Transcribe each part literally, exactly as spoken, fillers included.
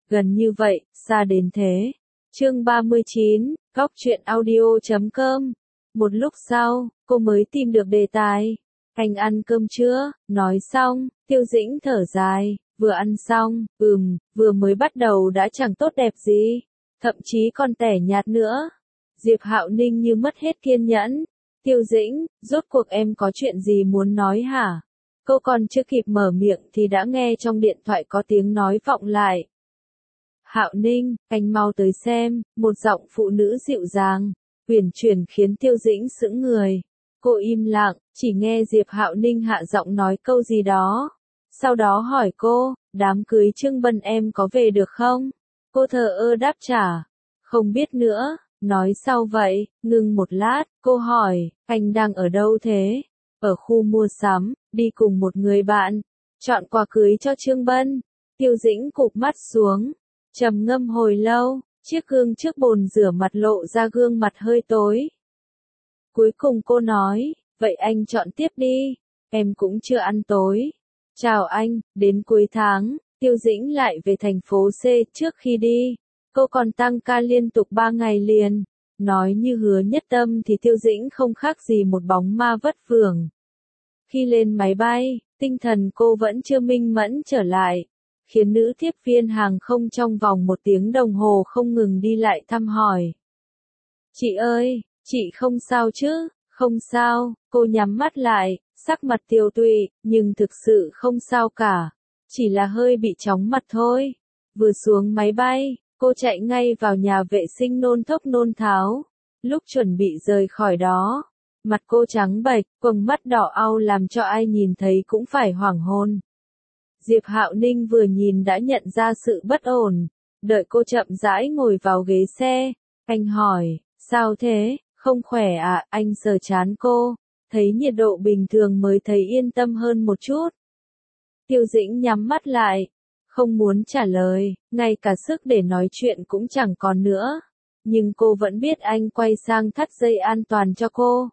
gần như vậy, xa đến thế. Chương ba mươi chín, góc truyện audio chấm com. Một lúc sau, cô mới tìm được đề tài. Anh ăn cơm chưa? Nói xong, Tiêu Dĩnh thở dài, vừa ăn xong, ừm, vừa mới bắt đầu đã chẳng tốt đẹp gì, thậm chí còn tẻ nhạt nữa. Diệp Hạo Ninh như mất hết kiên nhẫn. Tiêu Dĩnh, rốt cuộc em có chuyện gì muốn nói hả? Cô còn chưa kịp mở miệng thì đã nghe trong điện thoại có tiếng nói vọng lại. Hạo Ninh, anh mau tới xem, một giọng phụ nữ dịu dàng, uyển chuyển khiến Tiêu Dĩnh sững người. Cô im lặng, chỉ nghe Diệp Hạo Ninh hạ giọng nói câu gì đó. Sau đó hỏi cô, đám cưới Trương Bân em có về được không? Cô thờ ơ đáp trả, không biết nữa. Nói sau vậy, ngừng một lát, cô hỏi, anh đang ở đâu thế? Ở khu mua sắm, đi cùng một người bạn. Chọn quà cưới cho Trương Bân. Tiêu Dĩnh cụp mắt xuống, trầm ngâm hồi lâu, chiếc gương trước bồn rửa mặt lộ ra gương mặt hơi tối. Cuối cùng cô nói, vậy anh chọn tiếp đi, em cũng chưa ăn tối. Chào anh, đến cuối tháng, Tiêu Dĩnh lại về thành phố C. Trước khi đi, cô còn tăng ca liên tục ba ngày liền. Nói như hứa nhất tâm thì Tiêu Dĩnh không khác gì một bóng ma vất vưởng. Khi lên máy bay, tinh thần cô vẫn chưa minh mẫn trở lại, khiến nữ tiếp viên hàng không trong vòng một tiếng đồng hồ không ngừng đi lại thăm hỏi. Chị ơi, chị không sao chứ? Không sao, cô nhắm mắt lại, sắc mặt tiều tụy, nhưng thực sự không sao cả. Chỉ là hơi bị chóng mặt thôi. Vừa xuống máy bay, cô chạy ngay vào nhà vệ sinh nôn thốc nôn tháo. Lúc chuẩn bị rời khỏi đó, mặt cô trắng bệch, quầng mắt đỏ au làm cho ai nhìn thấy cũng phải hoảng hồn. Diệp Hạo Ninh vừa nhìn đã nhận ra sự bất ổn, đợi cô chậm rãi ngồi vào ghế xe, anh hỏi, sao thế, không khỏe à? Anh sờ trán cô, thấy nhiệt độ bình thường mới thấy yên tâm hơn một chút. Tiêu Dĩnh nhắm mắt lại, không muốn trả lời, ngay cả sức để nói chuyện cũng chẳng còn nữa. Nhưng cô vẫn biết anh quay sang thắt dây an toàn cho cô.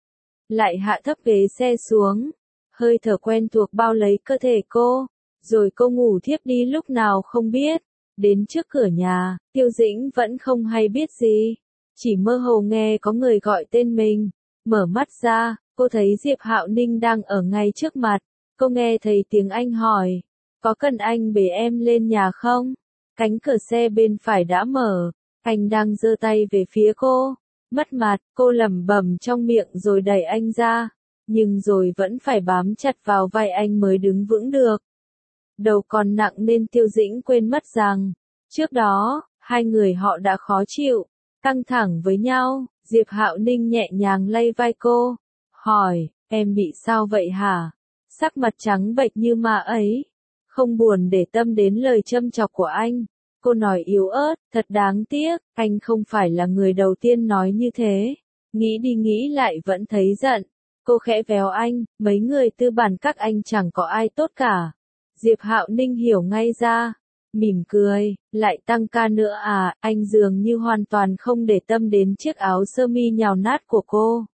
Lại hạ thấp ghế xe xuống, hơi thở quen thuộc bao lấy cơ thể cô, rồi cô ngủ thiếp đi lúc nào không biết. Đến trước cửa nhà, Tiêu Dĩnh vẫn không hay biết gì, chỉ mơ hồ nghe có người gọi tên mình. Mở mắt ra, cô thấy Diệp Hạo Ninh đang ở ngay trước mặt. Cô nghe thấy tiếng anh hỏi, có cần anh bế em lên nhà không? Cánh cửa xe bên phải đã mở, anh đang giơ tay về phía cô. Mất mặt, cô lẩm bẩm trong miệng rồi đẩy anh ra, nhưng rồi vẫn phải bám chặt vào vai anh mới đứng vững được. Đầu còn nặng nên Tiêu Dĩnh quên mất rằng, trước đó, hai người họ đã khó chịu, căng thẳng với nhau. Diệp Hạo Ninh nhẹ nhàng lay vai cô, hỏi, em bị sao vậy hả? Sắc mặt trắng bệch như ma ấy, không buồn để tâm đến lời châm chọc của anh. Cô nói yếu ớt, thật đáng tiếc, anh không phải là người đầu tiên nói như thế. Nghĩ đi nghĩ lại vẫn thấy giận. Cô khẽ véo anh, mấy người tư bản các anh chẳng có ai tốt cả. Diệp Hạo Ninh hiểu ngay ra, mỉm cười, lại tăng ca nữa à? Anh dường như hoàn toàn không để tâm đến chiếc áo sơ mi nhào nát của cô.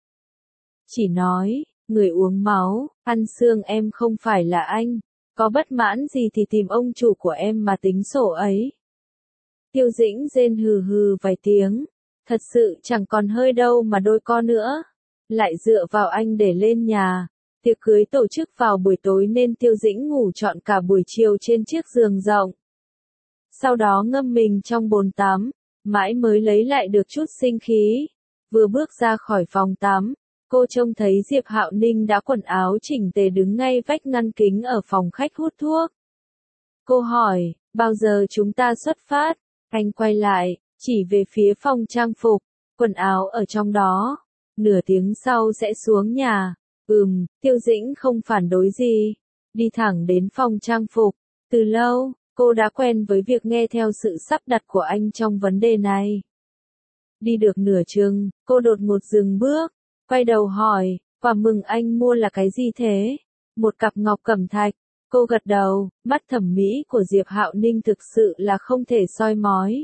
Chỉ nói, người uống máu, ăn xương em không phải là anh. Có bất mãn gì thì tìm ông chủ của em mà tính sổ ấy. Tiêu Dĩnh rên hừ hừ vài tiếng, thật sự chẳng còn hơi đâu mà đôi co nữa. Lại dựa vào anh để lên nhà. Tiệc cưới tổ chức vào buổi tối nên Tiêu Dĩnh ngủ trọn cả buổi chiều trên chiếc giường rộng. Sau đó ngâm mình trong bồn tắm, mãi mới lấy lại được chút sinh khí. Vừa bước ra khỏi phòng tắm, cô trông thấy Diệp Hạo Ninh đã quần áo chỉnh tề đứng ngay vách ngăn kính ở phòng khách hút thuốc. Cô hỏi, bao giờ chúng ta xuất phát? Anh quay lại, chỉ về phía phòng trang phục, quần áo ở trong đó. Nửa tiếng sau sẽ xuống nhà. Ừm, Tiêu Dĩnh không phản đối gì. Đi thẳng đến phòng trang phục. Từ lâu, cô đã quen với việc nghe theo sự sắp đặt của anh trong vấn đề này. Đi được nửa chừng, cô đột ngột dừng bước, quay đầu hỏi, quà mừng anh mua là cái gì thế? Một cặp ngọc cẩm thạch. Cô gật đầu, mắt thẩm mỹ của Diệp Hạo Ninh thực sự là không thể soi mói.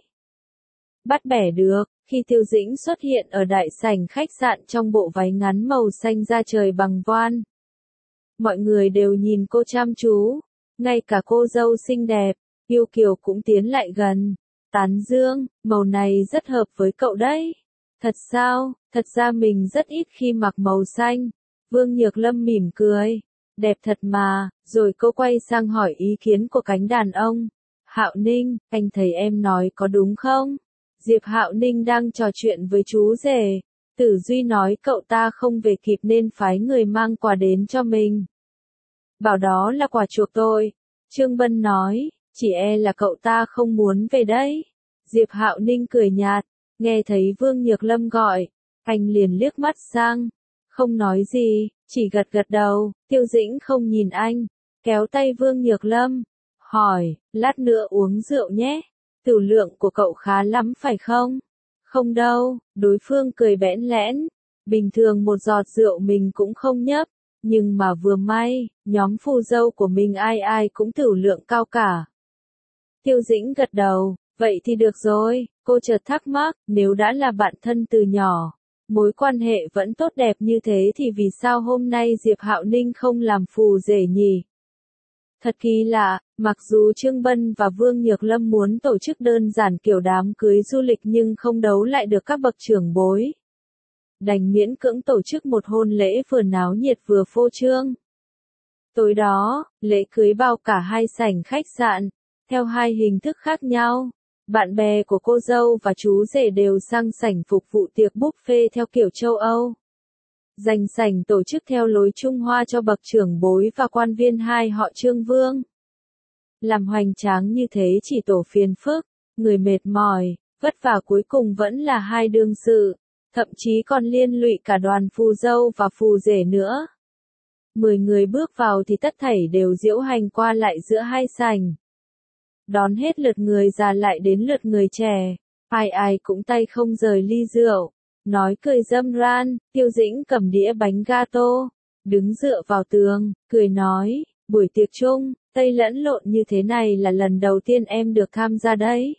Bắt bẻ được, khi Tiêu Dĩnh xuất hiện ở đại sảnh khách sạn trong bộ váy ngắn màu xanh da trời bằng voan. Mọi người đều nhìn cô chăm chú, ngay cả cô dâu xinh đẹp, Yêu Kiều cũng tiến lại gần. Tán dương, màu này rất hợp với cậu đấy. Thật sao, thật ra mình rất ít khi mặc màu xanh. Vương Nhược Lâm mỉm cười. Đẹp thật mà, rồi cô quay sang hỏi ý kiến của cánh đàn ông. Hạo Ninh, anh thấy em nói có đúng không? Diệp Hạo Ninh đang trò chuyện với chú rể. Tử Duy nói cậu ta không về kịp nên phái người mang quà đến cho mình. Bảo đó là quà chuộc tôi. Trương Bân nói, chỉ e là cậu ta không muốn về đấy. Diệp Hạo Ninh cười nhạt, nghe thấy Vương Nhược Lâm gọi, anh liền liếc mắt sang, không nói gì, chỉ gật gật đầu. Tiêu Dĩnh không nhìn anh, kéo tay Vương Nhược Lâm, hỏi, lát nữa uống rượu nhé, tiểu lượng của cậu khá lắm phải không? Không đâu, đối phương cười bẽn lẽn, bình thường một giọt rượu mình cũng không nhấp, nhưng mà vừa may, nhóm phù dâu của mình ai ai cũng tiểu lượng cao cả. Tiêu Dĩnh gật đầu, vậy thì được rồi, cô chợt thắc mắc, nếu đã là bạn thân từ nhỏ, mối quan hệ vẫn tốt đẹp như thế thì vì sao hôm nay Diệp Hạo Ninh không làm phù rể nhỉ? Thật kỳ lạ, mặc dù Trương Bân và Vương Nhược Lâm muốn tổ chức đơn giản kiểu đám cưới du lịch nhưng không đấu lại được các bậc trưởng bối. Đành miễn cưỡng tổ chức một hôn lễ vừa náo nhiệt vừa phô trương. Tối đó, lễ cưới bao cả hai sảnh khách sạn, theo hai hình thức khác nhau. Bạn bè của cô dâu và chú rể đều sang sảnh phục vụ tiệc buffet theo kiểu châu Âu. Dành sảnh tổ chức theo lối Trung Hoa cho bậc trưởng bối và quan viên hai họ Trương Vương. Làm hoành tráng như thế chỉ tổ phiền phức, người mệt mỏi, vất vả cuối cùng vẫn là hai đương sự, thậm chí còn liên lụy cả đoàn phù dâu và phù rể nữa. Mười người bước vào thì tất thảy đều diễu hành qua lại giữa hai sảnh. Đón hết lượt người già lại đến lượt người trẻ, ai ai cũng tay không rời ly rượu, nói cười râm ran. Tiêu Dĩnh cầm đĩa bánh gato, đứng dựa vào tường, cười nói, buổi tiệc chung, Tây lẫn lộn như thế này là lần đầu tiên em được tham gia đấy.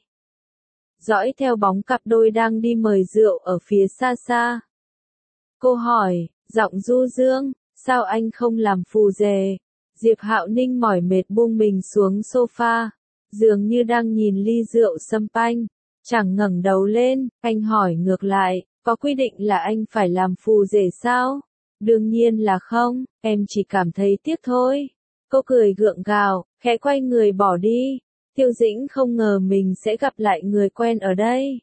Dõi theo bóng cặp đôi đang đi mời rượu ở phía xa xa. Cô hỏi, giọng du dương, sao anh không làm phù rể? Diệp Hạo Ninh mỏi mệt buông mình xuống sofa, dường như đang nhìn ly rượu sâm panh, chẳng ngẩng đầu lên. Anh hỏi ngược lại, có quy định là anh phải làm phù rể sao? Đương nhiên là không, em chỉ cảm thấy tiếc thôi. Cô cười gượng gạo, khẽ quay người bỏ đi. Tiêu Dĩnh không ngờ mình sẽ gặp lại người quen ở đây.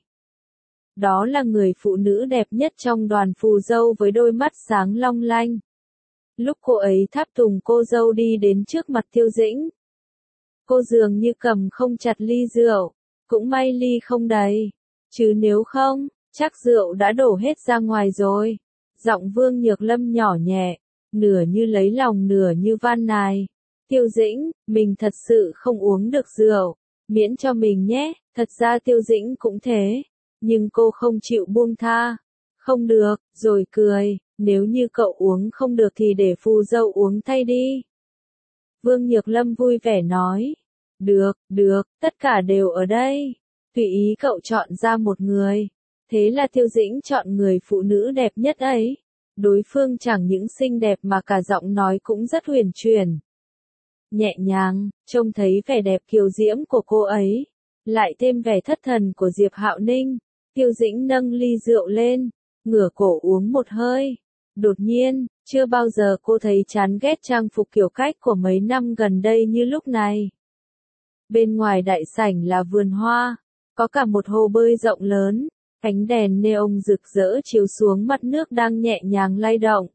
Đó là người phụ nữ đẹp nhất trong đoàn phù dâu với đôi mắt sáng long lanh. Lúc cô ấy tháp tùng cô dâu đi đến trước mặt Tiêu Dĩnh, cô dường như cầm không chặt ly rượu, cũng may ly không đầy, chứ nếu không, chắc rượu đã đổ hết ra ngoài rồi. Giọng Vương Nhược Lâm nhỏ nhẹ, nửa như lấy lòng nửa như van nài. Tiêu Dĩnh, mình thật sự không uống được rượu, miễn cho mình nhé. Thật ra Tiêu Dĩnh cũng thế, nhưng cô không chịu buông tha. Không được, rồi cười, nếu như cậu uống không được thì để phù dâu uống thay đi. Vương Nhược Lâm vui vẻ nói, được, được, tất cả đều ở đây, tùy ý cậu chọn ra một người. Thế là Tiêu Dĩnh chọn người phụ nữ đẹp nhất ấy. Đối phương chẳng những xinh đẹp mà cả giọng nói cũng rất huyền chuyển, nhẹ nhàng. Trông thấy vẻ đẹp kiều diễm của cô ấy, lại thêm vẻ thất thần của Diệp Hạo Ninh, Tiêu Dĩnh nâng ly rượu lên, ngửa cổ uống một hơi. Đột nhiên, chưa bao giờ cô thấy chán ghét trang phục kiểu cách của mấy năm gần đây như lúc này. Bên ngoài đại sảnh là vườn hoa, có cả một hồ bơi rộng lớn, ánh đèn neon rực rỡ chiếu xuống mặt nước đang nhẹ nhàng lay động.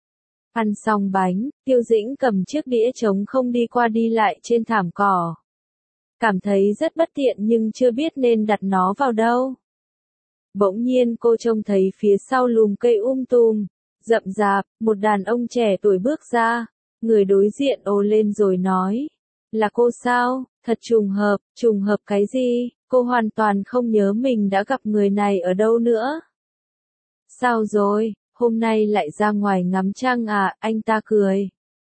Ăn xong bánh, Tiêu Dĩnh cầm chiếc đĩa trống không đi qua đi lại trên thảm cỏ. Cảm thấy rất bất tiện nhưng chưa biết nên đặt nó vào đâu. Bỗng nhiên cô trông thấy phía sau lùm cây um tùm, rậm rạp, một đàn ông trẻ tuổi bước ra. Người đối diện ồ lên rồi nói, là cô sao? Thật trùng hợp. Trùng hợp cái gì? Cô hoàn toàn không nhớ mình đã gặp người này ở đâu nữa. Sao rồi, hôm nay lại ra ngoài ngắm trăng à? Anh ta cười,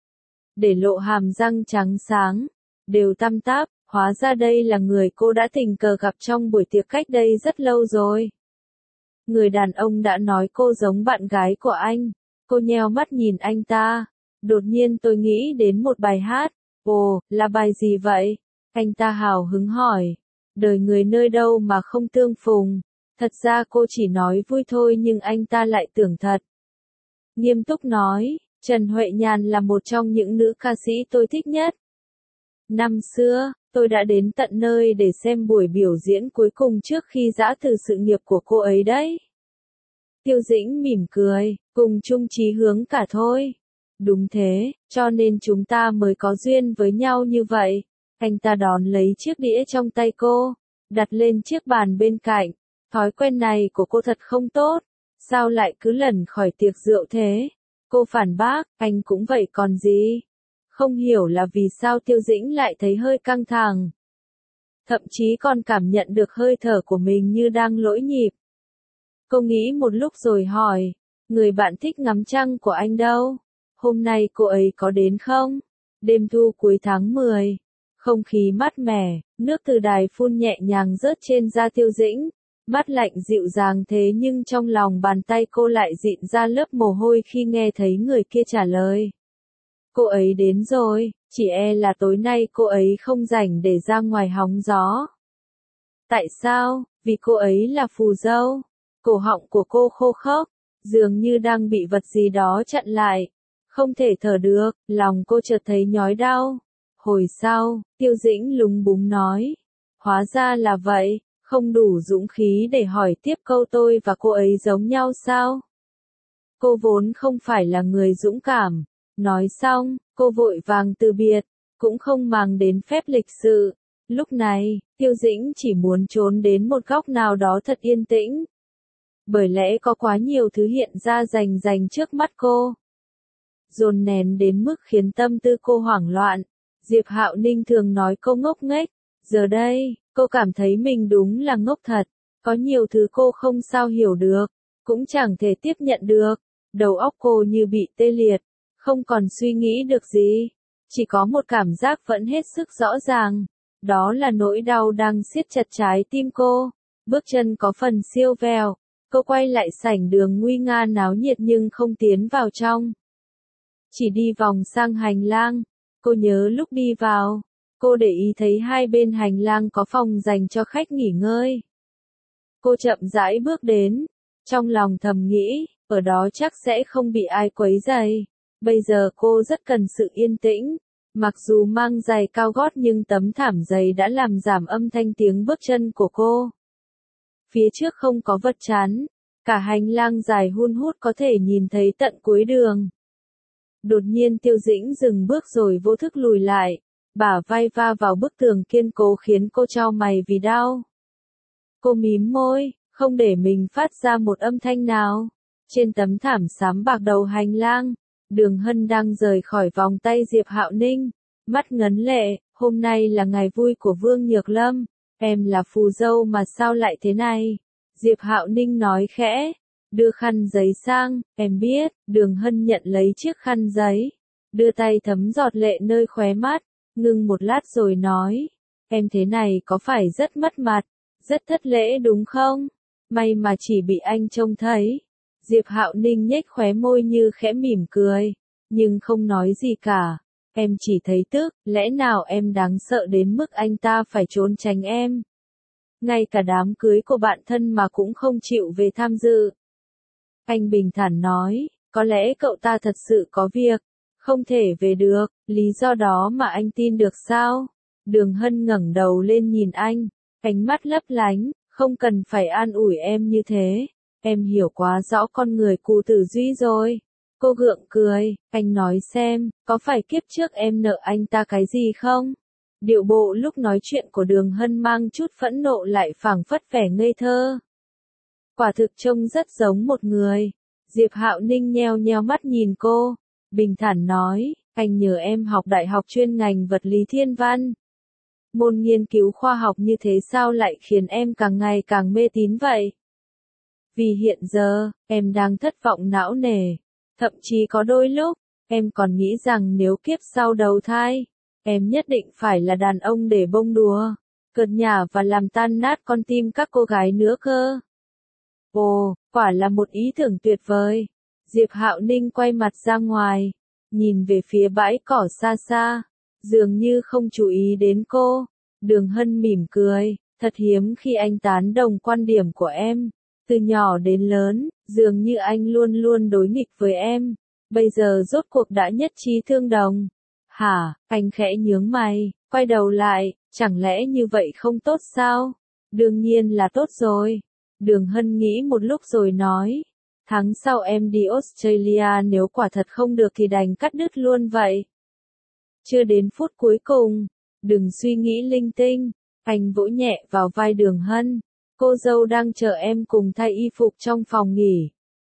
để lộ hàm răng trắng sáng, đều tăm táp. Hóa ra đây là người cô đã tình cờ gặp trong buổi tiệc cách đây rất lâu rồi. Người đàn ông đã nói cô giống bạn gái của anh. Cô nheo mắt nhìn anh ta. Đột nhiên tôi nghĩ đến một bài hát. Ồ, là bài gì vậy? Anh ta hào hứng hỏi. Đời người nơi đâu mà không tương phùng. Thật ra cô chỉ nói vui thôi nhưng anh ta lại tưởng thật. Nghiêm túc nói, Trần Huệ Nhàn là một trong những nữ ca sĩ tôi thích nhất. Năm xưa, tôi đã đến tận nơi để xem buổi biểu diễn cuối cùng trước khi giã từ sự nghiệp của cô ấy đấy. Tiêu Dĩnh mỉm cười, cùng chung chí hướng cả thôi. Đúng thế, cho nên chúng ta mới có duyên với nhau như vậy. Anh ta đón lấy chiếc đĩa trong tay cô, đặt lên chiếc bàn bên cạnh. Thói quen này của cô thật không tốt. Sao lại cứ lẩn khỏi tiệc rượu thế? Cô phản bác, anh cũng vậy còn gì. Không hiểu là vì sao Tiêu Dĩnh lại thấy hơi căng thẳng. Thậm chí còn cảm nhận được hơi thở của mình như đang lỗi nhịp. Cô nghĩ một lúc rồi hỏi, người bạn thích ngắm trăng của anh đâu? Hôm nay cô ấy có đến không? Đêm thu cuối tháng mười, không khí mát mẻ, nước từ đài phun nhẹ nhàng rớt trên da Tiêu Dĩnh. Mát lạnh dịu dàng thế nhưng trong lòng bàn tay cô lại dịn ra lớp mồ hôi khi nghe thấy người kia trả lời. Cô ấy đến rồi, chỉ e là tối nay cô ấy không rảnh để ra ngoài hóng gió. Tại sao? Vì cô ấy là phù dâu. Cổ họng của cô khô khốc, dường như đang bị vật gì đó chặn lại. Không thể thở được, lòng cô chợt thấy nhói đau. Hồi sau, Tiêu Dĩnh lúng búng nói. Hóa ra là vậy, không đủ dũng khí để hỏi tiếp câu tôi và cô ấy giống nhau sao? Cô vốn không phải là người dũng cảm. Nói xong, cô vội vàng từ biệt, cũng không màng đến phép lịch sự. Lúc này, Tiêu Dĩnh chỉ muốn trốn đến một góc nào đó thật yên tĩnh. Bởi lẽ có quá nhiều thứ hiện ra rành rành trước mắt cô. Dồn nén đến mức khiến tâm tư cô hoảng loạn. Diệp Hạo Ninh thường nói cô ngốc nghếch. Giờ đây, cô cảm thấy mình đúng là ngốc thật. Có nhiều thứ cô không sao hiểu được, cũng chẳng thể tiếp nhận được. Đầu óc cô như bị tê liệt, không còn suy nghĩ được gì. Chỉ có một cảm giác vẫn hết sức rõ ràng. Đó là nỗi đau đang siết chặt trái tim cô. Bước chân có phần siêu vẹo. Cô quay lại sảnh đường nguy nga náo nhiệt nhưng không tiến vào trong. Chỉ đi vòng sang hành lang. Cô nhớ lúc đi vào, cô để ý thấy hai bên hành lang có phòng dành cho khách nghỉ ngơi. Cô chậm rãi bước đến, trong lòng thầm nghĩ, ở đó chắc sẽ không bị ai quấy rầy. Bây giờ cô rất cần sự yên tĩnh. Mặc dù mang giày cao gót nhưng tấm thảm dày đã làm giảm âm thanh tiếng bước chân của cô. Phía trước không có vật chắn, cả hành lang dài hun hút có thể nhìn thấy tận cuối đường. Đột nhiên Tiêu Dĩnh dừng bước rồi vô thức lùi lại, bả vai va vào bức tường kiên cố khiến cô chau mày vì đau. Cô mím môi, không để mình phát ra một âm thanh nào. Trên tấm thảm xám bạc đầu hành lang, Đường Hân đang rời khỏi vòng tay Diệp Hạo Ninh, mắt ngấn lệ, hôm nay là ngày vui của Vương Nhược Lâm, em là phù dâu mà sao lại thế này? Diệp Hạo Ninh nói khẽ, đưa khăn giấy sang, em biết. Đường Hân nhận lấy chiếc khăn giấy, đưa tay thấm giọt lệ nơi khóe mắt, ngưng một lát rồi nói, em thế này có phải rất mất mặt, rất thất lễ đúng không? May mà chỉ bị anh trông thấy. Diệp Hạo Ninh nhếch khóe môi như khẽ mỉm cười, nhưng không nói gì cả. Em chỉ thấy tức, lẽ nào em đáng sợ đến mức anh ta phải trốn tránh em? Ngay cả đám cưới của bạn thân mà cũng không chịu về tham dự. Anh bình thản nói, có lẽ cậu ta thật sự có việc, không thể về được, lý do đó mà anh tin được sao? Đường Hân ngẩng đầu lên nhìn anh, ánh mắt lấp lánh, không cần phải an ủi em như thế, em hiểu quá rõ con người Cù Tử Duy rồi. Cô gượng cười, anh nói xem, có phải kiếp trước em nợ anh ta cái gì không? Điệu bộ lúc nói chuyện của Đường Hân mang chút phẫn nộ lại phảng phất vẻ ngây thơ. Quả thực trông rất giống một người. Diệp Hạo Ninh nheo nheo mắt nhìn cô, bình thản nói, anh nhờ em học đại học chuyên ngành vật lý thiên văn. Môn nghiên cứu khoa học như thế sao lại khiến em càng ngày càng mê tín vậy? Vì hiện giờ, em đang thất vọng não nề. Thậm chí có đôi lúc, em còn nghĩ rằng nếu kiếp sau đầu thai, em nhất định phải là đàn ông để bông đùa, cợt nhả và làm tan nát con tim các cô gái nữa cơ. Ồ, quả là một ý tưởng tuyệt vời. Diệp Hạo Ninh quay mặt ra ngoài, nhìn về phía bãi cỏ xa xa, dường như không chú ý đến cô. Đường Hân mỉm cười, thật hiếm khi anh tán đồng quan điểm của em. Từ nhỏ đến lớn, dường như anh luôn luôn đối nghịch với em. Bây giờ rốt cuộc đã nhất trí tương đồng. Hả, anh khẽ nhướng mày, quay đầu lại, chẳng lẽ như vậy không tốt sao? Đương nhiên là tốt rồi. Đường Hân nghĩ một lúc rồi nói. Tháng sau em đi Australia, nếu quả thật không được thì đành cắt đứt luôn vậy. Chưa đến phút cuối cùng, đừng suy nghĩ linh tinh. Anh vỗ nhẹ vào vai Đường Hân. Cô dâu đang chờ em cùng thay y phục trong phòng nghỉ.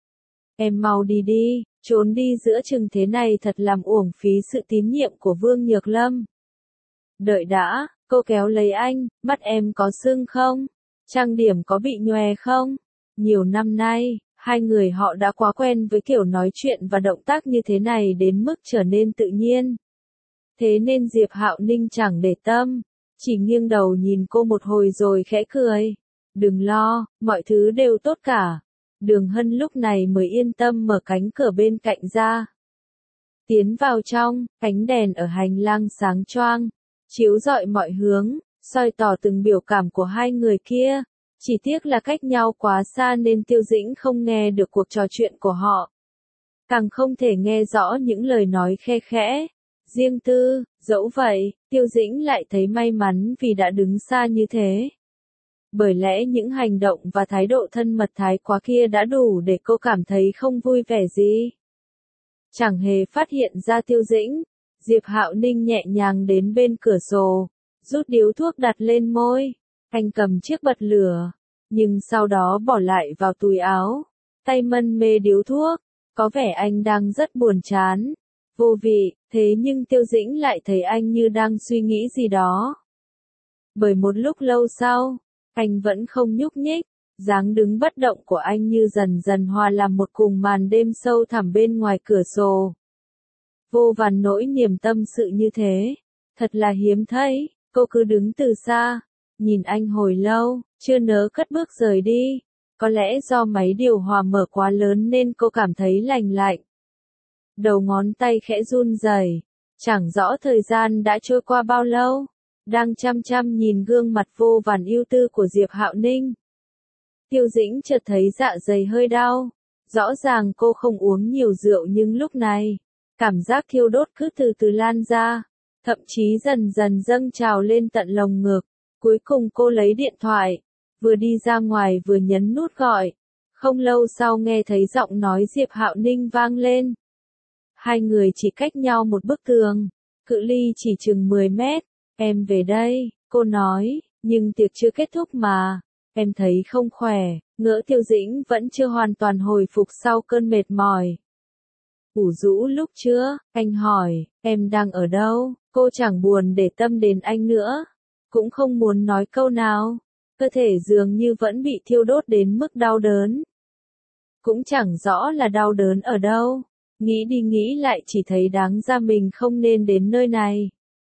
Em mau đi đi, trốn đi giữa chừng thế này thật làm uổng phí sự tín nhiệm của Vương Nhược Lâm. Đợi đã, cô kéo lấy anh, mắt em có sưng không? Trang điểm có bị nhòe không? Nhiều năm nay, hai người họ đã quá quen với kiểu nói chuyện và động tác như thế này đến mức trở nên tự nhiên. Thế nên Diệp Hạo Ninh chẳng để tâm, chỉ nghiêng đầu nhìn cô một hồi rồi khẽ cười. Đừng lo, mọi thứ đều tốt cả. Đường Hân lúc này mới yên tâm mở cánh cửa bên cạnh ra. Tiến vào trong, ánh đèn ở hành lang sáng choang, chiếu rọi mọi hướng, soi tỏ từng biểu cảm của hai người kia. Chỉ tiếc là cách nhau quá xa nên Tiêu Dĩnh không nghe được cuộc trò chuyện của họ. Càng không thể nghe rõ những lời nói khe khẽ, riêng tư, dẫu vậy, Tiêu Dĩnh lại thấy may mắn vì đã đứng xa như thế. Bởi lẽ những hành động và thái độ thân mật thái quá kia đã đủ để cô cảm thấy không vui vẻ gì. Chẳng hề phát hiện ra Tiêu Dĩnh, Diệp Hạo Ninh nhẹ nhàng đến bên cửa sổ, rút điếu thuốc đặt lên môi. Anh cầm chiếc bật lửa, nhưng sau đó bỏ lại vào túi áo, tay mân mê điếu thuốc, có vẻ anh đang rất buồn chán, vô vị, thế nhưng Tiêu Dĩnh lại thấy anh như đang suy nghĩ gì đó. Bởi một lúc lâu sau, anh vẫn không nhúc nhích, dáng đứng bất động của anh như dần dần hòa làm một cùng màn đêm sâu thẳm bên ngoài cửa sổ. Vô vàn nỗi niềm tâm sự như thế, thật là hiếm thấy, cô cứ đứng từ xa, nhìn anh hồi lâu, chưa nỡ cất bước rời đi. Có lẽ do máy điều hòa mở quá lớn nên cô cảm thấy lành lạnh. Đầu ngón tay khẽ run rẩy, chẳng rõ thời gian đã trôi qua bao lâu, đang chăm chăm nhìn gương mặt vô vàn ưu tư của Diệp Hạo Ninh. Tiêu Dĩnh chợt thấy dạ dày hơi đau, rõ ràng cô không uống nhiều rượu nhưng lúc này, cảm giác thiêu đốt cứ từ từ lan ra, thậm chí dần dần dâng trào lên tận lồng ngực. Cuối cùng cô lấy điện thoại, vừa đi ra ngoài vừa nhấn nút gọi. Không lâu sau nghe thấy giọng nói Diệp Hạo Ninh vang lên. Hai người chỉ cách nhau một bức tường, cự ly chỉ chừng mười mét. Em về đây, cô nói, nhưng tiệc chưa kết thúc mà. Em thấy không khỏe, ngỡ Tiêu Dĩnh vẫn chưa hoàn toàn hồi phục sau cơn mệt mỏi. Ủ rũ lúc chưa, anh hỏi, em đang ở đâu? Cô chẳng buồn để tâm đến anh nữa, cũng không muốn nói câu nào. Cơ thể dường như vẫn bị thiêu đốt đến mức đau đớn. Cũng chẳng rõ là đau đớn ở đâu. Nghĩ đi nghĩ lại chỉ thấy đáng ra mình không nên đến nơi này.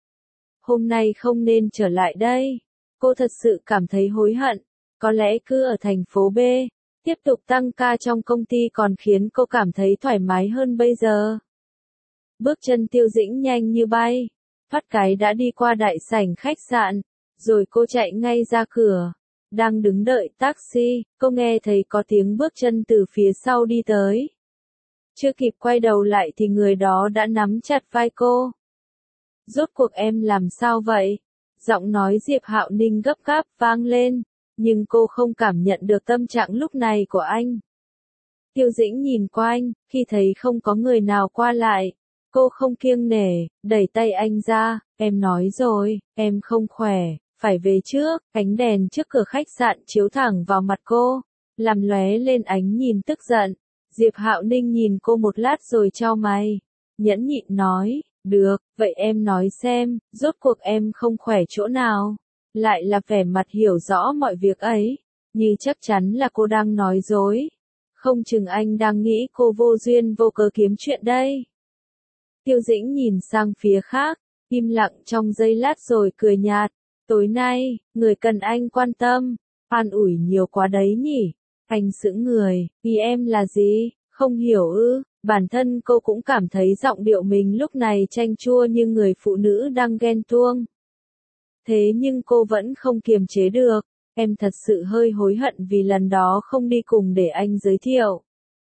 Hôm nay không nên trở lại đây. Cô thật sự cảm thấy hối hận. Có lẽ cứ ở thành phố B, tiếp tục tăng ca trong công ty còn khiến cô cảm thấy thoải mái hơn bây giờ. Bước chân Tiêu Dĩnh nhanh như bay. Thoát cái đã đi qua đại sảnh khách sạn. Rồi cô chạy ngay ra cửa. Đang đứng đợi taxi, cô nghe thấy có tiếng bước chân từ phía sau đi tới. Chưa kịp quay đầu lại thì người đó đã nắm chặt vai cô. Rốt cuộc em làm sao vậy? Giọng nói Diệp Hạo Ninh gấp gáp vang lên, nhưng cô không cảm nhận được tâm trạng lúc này của anh. Tiêu Dĩnh nhìn qua anh, khi thấy không có người nào qua lại, cô không kiêng nể, đẩy tay anh ra, em nói rồi, em không khỏe, phải về trước. Ánh đèn trước cửa khách sạn chiếu thẳng vào mặt cô, làm lóe lên ánh nhìn tức giận. Diệp Hạo Ninh nhìn cô một lát rồi chau mày, nhẫn nhịn nói, được, vậy em nói xem, rốt cuộc em không khỏe chỗ nào? Lại là vẻ mặt hiểu rõ mọi việc ấy, như chắc chắn là cô đang nói dối. Không chừng anh đang nghĩ cô vô duyên vô cớ kiếm chuyện đây. Tiêu Dĩnh nhìn sang phía khác, im lặng trong giây lát rồi cười nhạt. Tối nay, người cần anh quan tâm, an ủi nhiều quá đấy nhỉ. Anh sững người, vì em là gì, không hiểu ư? Bản thân cô cũng cảm thấy giọng điệu mình lúc này chanh chua như người phụ nữ đang ghen tuông. Thế nhưng cô vẫn không kiềm chế được, em thật sự hơi hối hận vì lần đó không đi cùng để anh giới thiệu.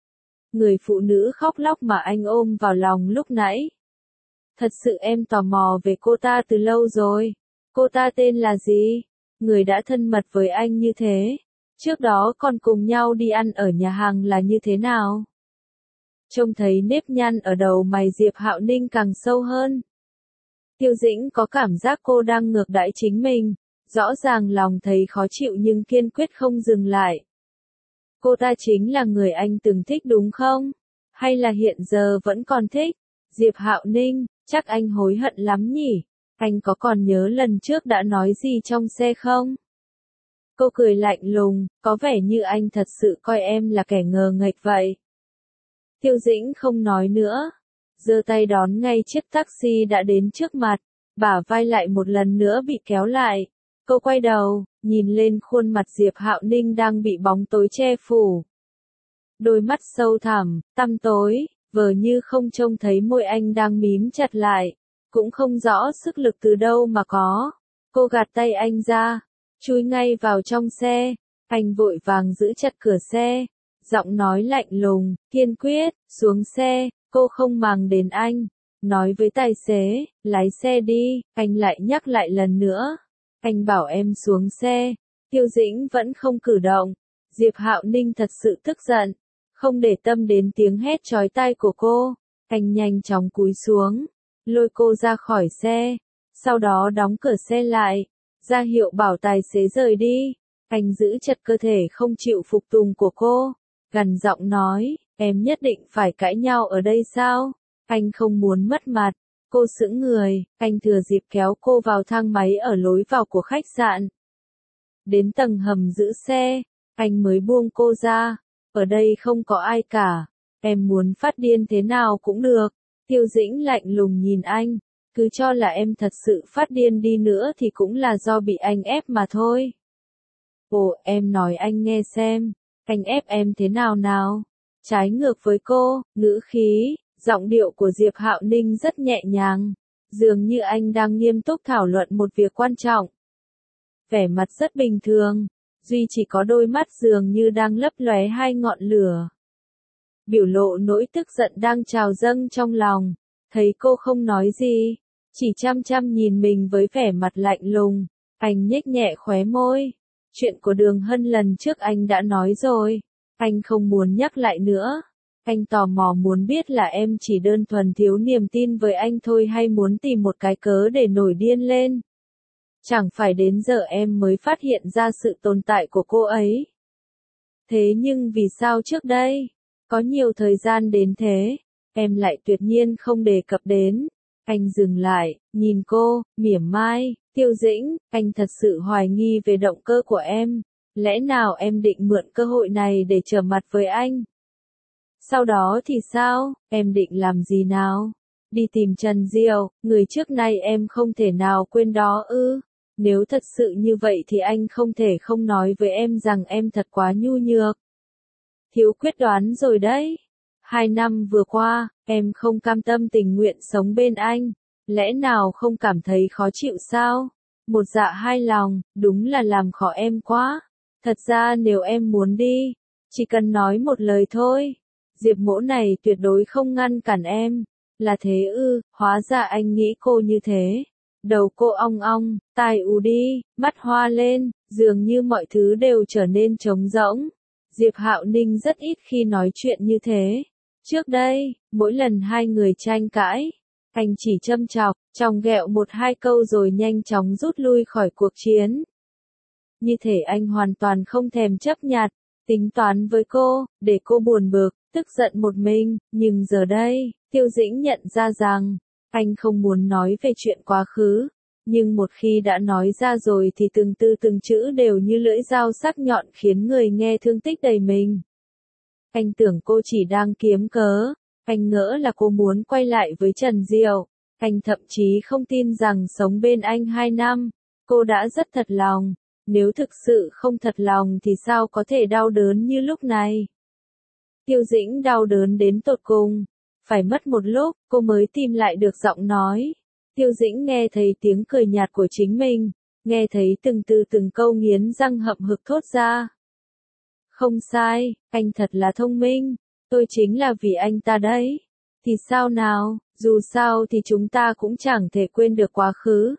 Người phụ nữ khóc lóc mà anh ôm vào lòng lúc nãy. Thật sự em tò mò về cô ta từ lâu rồi. Cô ta tên là gì? Người đã thân mật với anh như thế. Trước đó còn cùng nhau đi ăn ở nhà hàng là như thế nào? Trông thấy nếp nhăn ở đầu mày Diệp Hạo Ninh càng sâu hơn. Tiêu Dĩnh có cảm giác cô đang ngược đãi chính mình, rõ ràng lòng thấy khó chịu nhưng kiên quyết không dừng lại. Cô ta chính là người anh từng thích đúng không? Hay là hiện giờ vẫn còn thích? Diệp Hạo Ninh, chắc anh hối hận lắm nhỉ? Anh có còn nhớ lần trước đã nói gì trong xe không? Cô cười lạnh lùng, có vẻ như anh thật sự coi em là kẻ ngờ nghệch vậy. Tiêu Dĩnh không nói nữa, giơ tay đón ngay chiếc taxi đã đến trước mặt, bả vai lại một lần nữa bị kéo lại. Cô quay đầu, nhìn lên khuôn mặt Diệp Hạo Ninh đang bị bóng tối che phủ. Đôi mắt sâu thẳm, tăm tối, vờ như không trông thấy môi anh đang mím chặt lại, cũng không rõ sức lực từ đâu mà có. Cô gạt tay anh ra, chui ngay vào trong xe, anh vội vàng giữ chặt cửa xe, giọng nói lạnh lùng, kiên quyết, xuống xe, cô không màng đến anh, nói với tài xế, lái xe đi, anh lại nhắc lại lần nữa, anh bảo em xuống xe. Tiêu Dĩnh vẫn không cử động, Diệp Hạo Ninh thật sự tức giận, không để tâm đến tiếng hét chói tai của cô, anh nhanh chóng cúi xuống, lôi cô ra khỏi xe, sau đó đóng cửa xe lại, ra hiệu bảo tài xế rời đi. Anh giữ chặt cơ thể không chịu phục tùng của cô, gằn giọng nói, em nhất định phải cãi nhau ở đây sao? Anh không muốn mất mặt. Cô sững người, anh thừa dịp kéo cô vào thang máy ở lối vào của khách sạn. Đến tầng hầm giữ xe, anh mới buông cô ra. Ở đây không có ai cả, em muốn phát điên thế nào cũng được. Tiêu Dĩnh lạnh lùng nhìn anh, cứ cho là em thật sự phát điên đi nữa thì cũng là do bị anh ép mà thôi. Ồ, em nói anh nghe xem, anh ép em thế nào nào? Trái ngược với cô, ngữ khí, giọng điệu của Diệp Hạo Ninh rất nhẹ nhàng, dường như anh đang nghiêm túc thảo luận một việc quan trọng. Vẻ mặt rất bình thường, duy chỉ có đôi mắt dường như đang lấp lóe hai ngọn lửa. Biểu lộ nỗi tức giận đang trào dâng trong lòng, thấy cô không nói gì, chỉ chăm chăm nhìn mình với vẻ mặt lạnh lùng, anh nhếch nhẹ khóe môi. Chuyện của Đường Hân lần trước anh đã nói rồi, anh không muốn nhắc lại nữa. Anh tò mò muốn biết là em chỉ đơn thuần thiếu niềm tin với anh thôi hay muốn tìm một cái cớ để nổi điên lên. Chẳng phải đến giờ em mới phát hiện ra sự tồn tại của cô ấy. Thế nhưng vì sao trước đây, có nhiều thời gian đến thế, em lại tuyệt nhiên không đề cập đến. Anh dừng lại, nhìn cô, mỉa mai, Tiêu Dĩnh, anh thật sự hoài nghi về động cơ của em. Lẽ nào em định mượn cơ hội này để trở mặt với anh? Sau đó thì sao, em định làm gì nào? Đi tìm Trần Diệu, người trước nay em không thể nào quên đó ư? Nếu thật sự như vậy thì anh không thể không nói với em rằng em thật quá nhu nhược. Thiếu quyết đoán rồi đấy. Hai năm vừa qua, em không cam tâm tình nguyện sống bên anh. Lẽ nào không cảm thấy khó chịu sao? Một dạ hai lòng, đúng là làm khó em quá. Thật ra nếu em muốn đi, chỉ cần nói một lời thôi. Diệp Mỗ này tuyệt đối không ngăn cản em. Là thế ư, hóa ra anh nghĩ cô như thế. Đầu cô ong ong, tai ù đi, mắt hoa lên, dường như mọi thứ đều trở nên trống rỗng. Diệp Hạo Ninh rất ít khi nói chuyện như thế. Trước đây, mỗi lần hai người tranh cãi, anh chỉ châm chọc, chòng ghẹo một hai câu rồi nhanh chóng rút lui khỏi cuộc chiến. Như thể anh hoàn toàn không thèm chấp nhặt, tính toán với cô, để cô buồn bực, tức giận một mình, nhưng giờ đây, Tiêu Dĩnh nhận ra rằng, anh không muốn nói về chuyện quá khứ, nhưng một khi đã nói ra rồi thì từng từ từng chữ đều như lưỡi dao sắc nhọn khiến người nghe thương tích đầy mình. Anh tưởng cô chỉ đang kiếm cớ, anh ngỡ là cô muốn quay lại với Trần Diệu, anh thậm chí không tin rằng sống bên anh hai năm, cô đã rất thật lòng, nếu thực sự không thật lòng thì sao có thể đau đớn như lúc này. Tiêu Dĩnh đau đớn đến tột cùng, phải mất một lúc, cô mới tìm lại được giọng nói. Tiêu Dĩnh nghe thấy tiếng cười nhạt của chính mình, nghe thấy từng từ từng câu nghiến răng hậm hực thốt ra. Không sai, anh thật là thông minh, tôi chính là vì anh ta đấy. Thì sao nào, dù sao thì chúng ta cũng chẳng thể quên được quá khứ.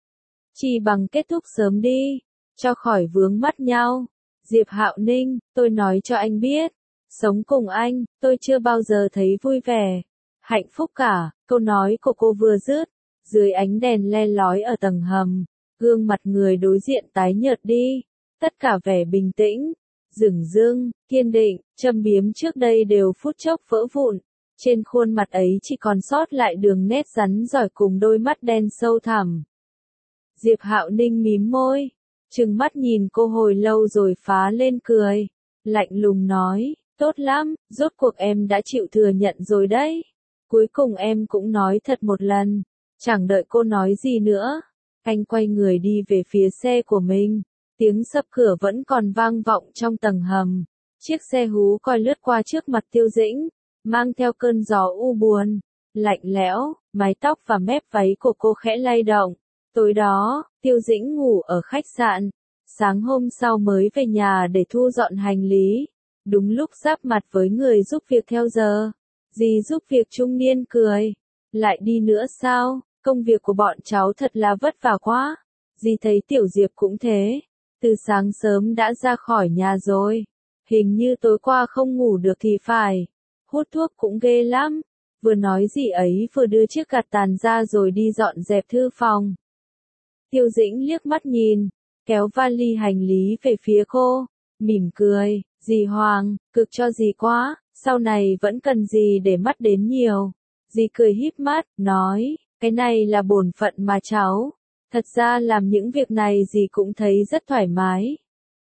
Chỉ bằng kết thúc sớm đi, cho khỏi vướng mắt nhau. Diệp Hạo Ninh, tôi nói cho anh biết, sống cùng anh, tôi chưa bao giờ thấy vui vẻ, hạnh phúc cả. Câu nói của cô vừa dứt, dưới ánh đèn le lói ở tầng hầm, gương mặt người đối diện tái nhợt đi, tất cả vẻ bình tĩnh, dửng dưng, kiên định, châm biếm trước đây đều phút chốc vỡ vụn. Trên khuôn mặt ấy chỉ còn sót lại đường nét rắn rỏi cùng đôi mắt đen sâu thẳm. Diệp Hạo Ninh mím môi, trừng mắt nhìn cô hồi lâu rồi phá lên cười, lạnh lùng nói, tốt lắm, rốt cuộc em đã chịu thừa nhận rồi đấy. Cuối cùng em cũng nói thật một lần. Chẳng đợi cô nói gì nữa, anh quay người đi về phía xe của mình. Tiếng sập cửa vẫn còn vang vọng trong tầng hầm. Chiếc xe hú còi lướt qua trước mặt Tiêu Dĩnh, mang theo cơn gió u buồn, lạnh lẽo, mái tóc và mép váy của cô khẽ lay động. Tối đó, Tiêu Dĩnh ngủ ở khách sạn, sáng hôm sau mới về nhà để thu dọn hành lý. Đúng lúc giáp mặt với người giúp việc theo giờ, dì giúp việc trung niên cười. Lại đi nữa sao, công việc của bọn cháu thật là vất vả quá. Dì thấy Tiểu Diệp cũng thế, từ sáng sớm đã ra khỏi nhà rồi. Hình như tối qua không ngủ được thì phải, hút thuốc cũng ghê lắm. Vừa nói dì ấy vừa đưa chiếc gạt tàn ra rồi đi dọn dẹp thư phòng. Tiêu Dĩnh liếc mắt nhìn, kéo vali hành lý về phía cô, mỉm cười, dì Hoàng, cực cho dì quá, sau này vẫn cần dì để mắt đến nhiều. Dì cười híp mắt, nói, cái này là bổn phận mà cháu. Thật ra làm những việc này dì cũng thấy rất thoải mái.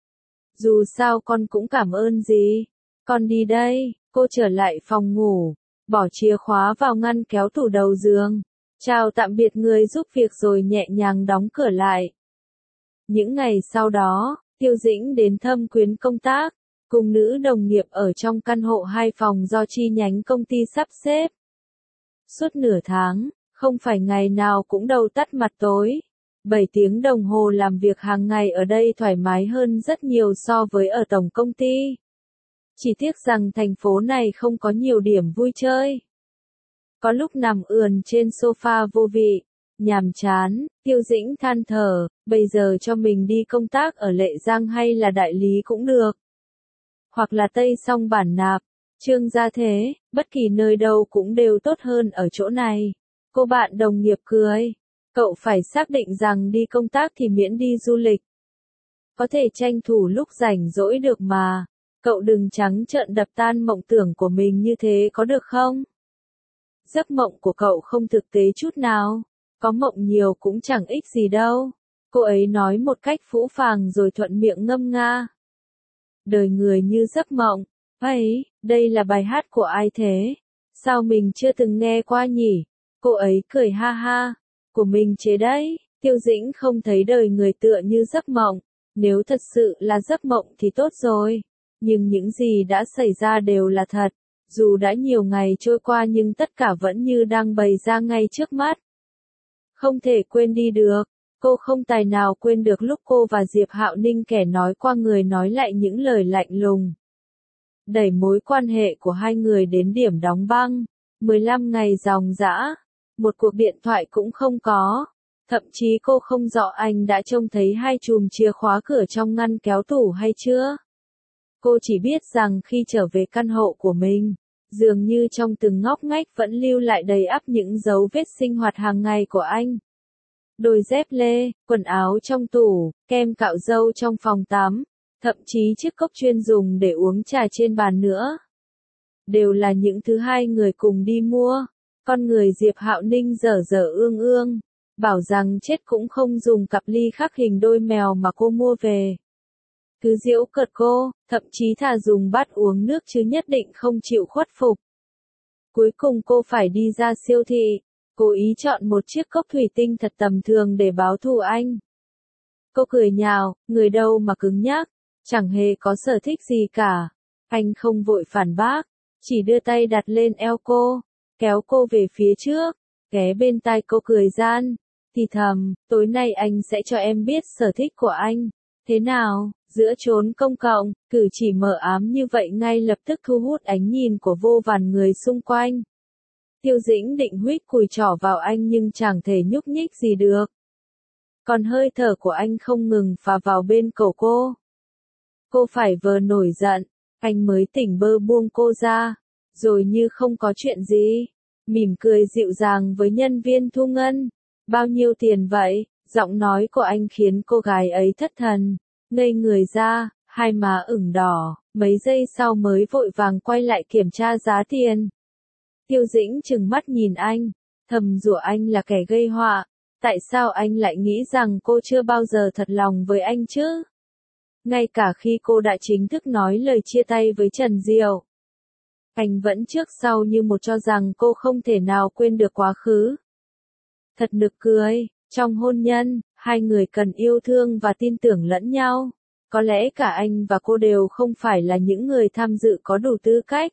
Dù sao con cũng cảm ơn dì. Con đi đây, cô trở lại phòng ngủ, bỏ chìa khóa vào ngăn kéo tủ đầu giường. Chào tạm biệt người giúp việc rồi nhẹ nhàng đóng cửa lại. Những ngày sau đó, Tiêu Dĩnh đến Thâm Quyến công tác, cùng nữ đồng nghiệp ở trong căn hộ hai phòng do chi nhánh công ty sắp xếp. Suốt nửa tháng, không phải ngày nào cũng đầu tắt mặt tối. bảy tiếng đồng hồ làm việc hàng ngày ở đây thoải mái hơn rất nhiều so với ở tổng công ty. Chỉ tiếc rằng thành phố này không có nhiều điểm vui chơi. Có lúc nằm ườn trên sofa vô vị, nhàm chán, Tiêu Dĩnh than thở, bây giờ cho mình đi công tác ở Lệ Giang hay là đại lý cũng được. Hoặc là Tây Song Bản Nạp, Trương Gia thế, bất kỳ nơi đâu cũng đều tốt hơn ở chỗ này. Cô bạn đồng nghiệp cười, cậu phải xác định rằng đi công tác thì miễn đi du lịch. Có thể tranh thủ lúc rảnh rỗi được mà, cậu đừng trắng trợn đập tan mộng tưởng của mình như thế có được không? Giấc mộng của cậu không thực tế chút nào, có mộng nhiều cũng chẳng ích gì đâu. Cô ấy nói một cách phũ phàng rồi thuận miệng ngâm nga. Đời người như giấc mộng, ấy, đây là bài hát của ai thế? Sao mình chưa từng nghe qua nhỉ? Cô ấy cười ha ha, của mình chế đấy. Tiêu Dĩnh không thấy đời người tựa như giấc mộng, nếu thật sự là giấc mộng thì tốt rồi. Nhưng những gì đã xảy ra đều là thật. Dù đã nhiều ngày trôi qua nhưng tất cả vẫn như đang bày ra ngay trước mắt. Không thể quên đi được, cô không tài nào quên được lúc cô và Diệp Hạo Ninh kẻ nói qua người nói lại những lời lạnh lùng. Đẩy mối quan hệ của hai người đến điểm đóng băng, mười lăm ngày ròng rã, một cuộc điện thoại cũng không có. Thậm chí cô không rõ anh đã trông thấy hai chùm chìa khóa cửa trong ngăn kéo tủ hay chưa. Cô chỉ biết rằng khi trở về căn hộ của mình, dường như trong từng ngóc ngách vẫn lưu lại đầy ắp những dấu vết sinh hoạt hàng ngày của anh. Đôi dép lê, quần áo trong tủ, kem cạo râu trong phòng tắm, thậm chí chiếc cốc chuyên dùng để uống trà trên bàn nữa. Đều là những thứ hai người cùng đi mua. Con người Diệp Hạo Ninh dở dở ương ương, bảo rằng chết cũng không dùng cặp ly khắc hình đôi mèo mà cô mua về. Cứ giễu cợt cô, thậm chí thà dùng bát uống nước chứ nhất định không chịu khuất phục. Cuối cùng cô phải đi ra siêu thị, cố ý chọn một chiếc cốc thủy tinh thật tầm thường để báo thù anh. Cô cười nhạo, người đâu mà cứng nhắc, chẳng hề có sở thích gì cả. Anh không vội phản bác, chỉ đưa tay đặt lên eo cô, kéo cô về phía trước, ghé bên tai cô cười gian, thì thầm, tối nay anh sẽ cho em biết sở thích của anh. Thế nào, giữa chốn công cộng, cử chỉ mờ ám như vậy ngay lập tức thu hút ánh nhìn của vô vàn người xung quanh. Tiêu Dĩnh định huých cùi trỏ vào anh nhưng chẳng thể nhúc nhích gì được. Còn hơi thở của anh không ngừng phả vào bên cổ cô. Cô phải vờ nổi giận, anh mới tỉnh bơ buông cô ra, rồi như không có chuyện gì, mỉm cười dịu dàng với nhân viên thu ngân. Bao nhiêu tiền vậy? Giọng nói của anh khiến cô gái ấy thất thần, ngây người ra, hai má ửng đỏ, mấy giây sau mới vội vàng quay lại kiểm tra giá tiền. Tiêu Dĩnh trừng mắt nhìn anh, thầm rủa anh là kẻ gây họa, tại sao anh lại nghĩ rằng cô chưa bao giờ thật lòng với anh chứ? Ngay cả khi cô đã chính thức nói lời chia tay với Trần Diệu, anh vẫn trước sau như một cho rằng cô không thể nào quên được quá khứ. Thật nực cười, trong hôn nhân, hai người cần yêu thương và tin tưởng lẫn nhau. Có lẽ cả anh và cô đều không phải là những người tham dự có đủ tư cách.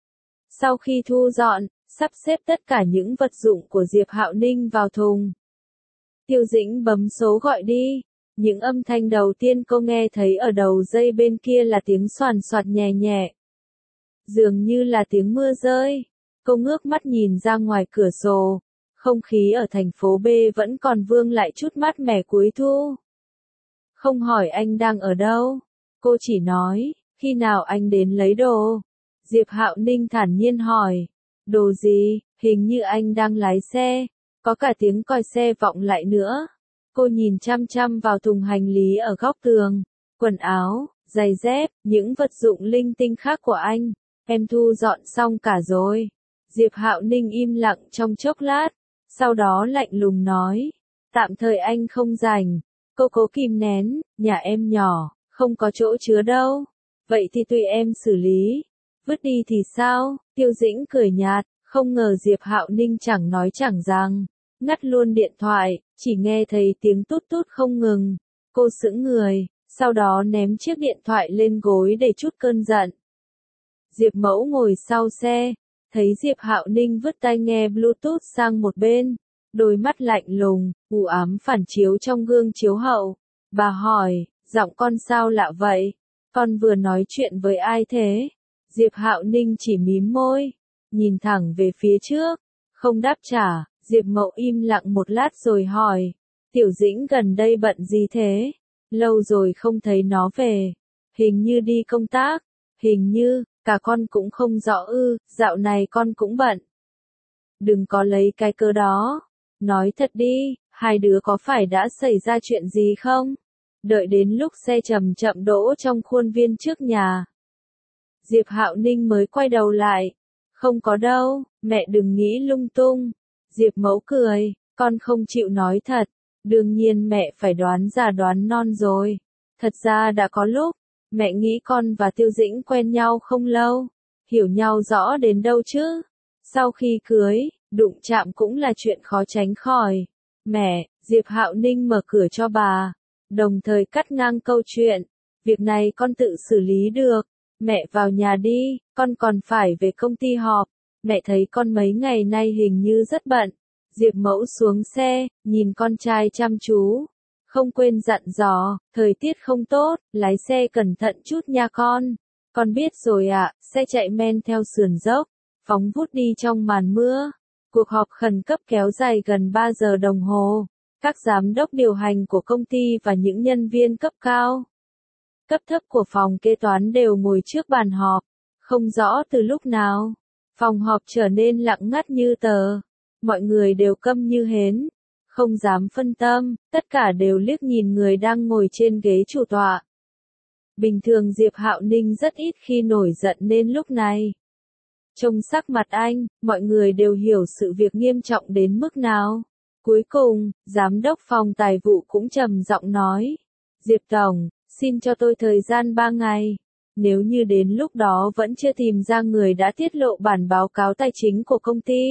Sau khi thu dọn, sắp xếp tất cả những vật dụng của Diệp Hạo Ninh vào thùng, Tiêu Dĩnh bấm số gọi đi. Những âm thanh đầu tiên cô nghe thấy ở đầu dây bên kia là tiếng xoàn xoạt nhẹ nhẹ. Dường như là tiếng mưa rơi. Cô ngước mắt nhìn ra ngoài cửa sổ. Không khí ở thành phố B vẫn còn vương lại chút mát mẻ cuối thu. Không hỏi anh đang ở đâu. Cô chỉ nói, khi nào anh đến lấy đồ? Diệp Hạo Ninh thản nhiên hỏi. Đồ gì? Hình như anh đang lái xe. Có cả tiếng còi xe vọng lại nữa. Cô nhìn chăm chăm vào thùng hành lý ở góc tường. Quần áo, giày dép, những vật dụng linh tinh khác của anh. Em thu dọn xong cả rồi. Diệp Hạo Ninh im lặng trong chốc lát. Sau đó lạnh lùng nói. Tạm thời anh không rảnh. Cô cố kìm nén, nhà em nhỏ, không có chỗ chứa đâu. Vậy thì tùy em xử lý. Vứt đi thì sao? Tiêu Dĩnh cười nhạt, không ngờ Diệp Hạo Ninh chẳng nói chẳng rằng. Ngắt luôn điện thoại, chỉ nghe thấy tiếng tút tút không ngừng. Cô sững người, sau đó ném chiếc điện thoại lên gối để trút cơn giận. Diệp Mẫu ngồi sau xe, thấy Diệp Hạo Ninh vứt tai nghe Bluetooth sang một bên, đôi mắt lạnh lùng, u ám phản chiếu trong gương chiếu hậu. Bà hỏi, giọng con sao lạ vậy? Con vừa nói chuyện với ai thế? Diệp Hạo Ninh chỉ mím môi, nhìn thẳng về phía trước, không đáp trả. Diệp Mậu im lặng một lát rồi hỏi, Tiểu Dĩnh gần đây bận gì thế? Lâu rồi không thấy nó về. Hình như đi công tác. Hình như, cả con cũng không rõ ư, dạo này con cũng bận. Đừng có lấy cái cớ đó. Nói thật đi, hai đứa có phải đã xảy ra chuyện gì không? Đợi đến lúc xe chậm chậm đỗ trong khuôn viên trước nhà, Diệp Hạo Ninh mới quay đầu lại. Không có đâu, mẹ đừng nghĩ lung tung. Diệp Mẫu cười, con không chịu nói thật. Đương nhiên mẹ phải đoán già đoán non rồi. Thật ra đã có lúc, mẹ nghĩ con và Tiêu Dĩnh quen nhau không lâu. Hiểu nhau rõ đến đâu chứ. Sau khi cưới, đụng chạm cũng là chuyện khó tránh khỏi. Mẹ, Diệp Hạo Ninh mở cửa cho bà, đồng thời cắt ngang câu chuyện. Việc này con tự xử lý được. Mẹ vào nhà đi, con còn phải về công ty họp. Mẹ thấy con mấy ngày nay hình như rất bận. Diệp Mẫu xuống xe, nhìn con trai chăm chú. Không quên dặn dò, thời tiết không tốt, lái xe cẩn thận chút nha con. Con biết rồi ạ, xe chạy men theo sườn dốc, phóng vút đi trong màn mưa. Cuộc họp khẩn cấp kéo dài gần ba giờ đồng hồ. Các giám đốc điều hành của công ty và những nhân viên cấp cao, cấp thấp của phòng kế toán đều ngồi trước bàn họp. Không rõ từ lúc nào, phòng họp trở nên lặng ngắt như tờ. Mọi người đều câm như hến, không dám phân tâm, tất cả đều liếc nhìn người đang ngồi trên ghế chủ tọa. Bình thường Diệp Hạo Ninh rất ít khi nổi giận nên lúc này, trông sắc mặt anh, mọi người đều hiểu sự việc nghiêm trọng đến mức nào. Cuối cùng, giám đốc phòng tài vụ cũng trầm giọng nói, Diệp Tổng, xin cho tôi thời gian ba ngày. Nếu như đến lúc đó vẫn chưa tìm ra người đã tiết lộ bản báo cáo tài chính của công ty,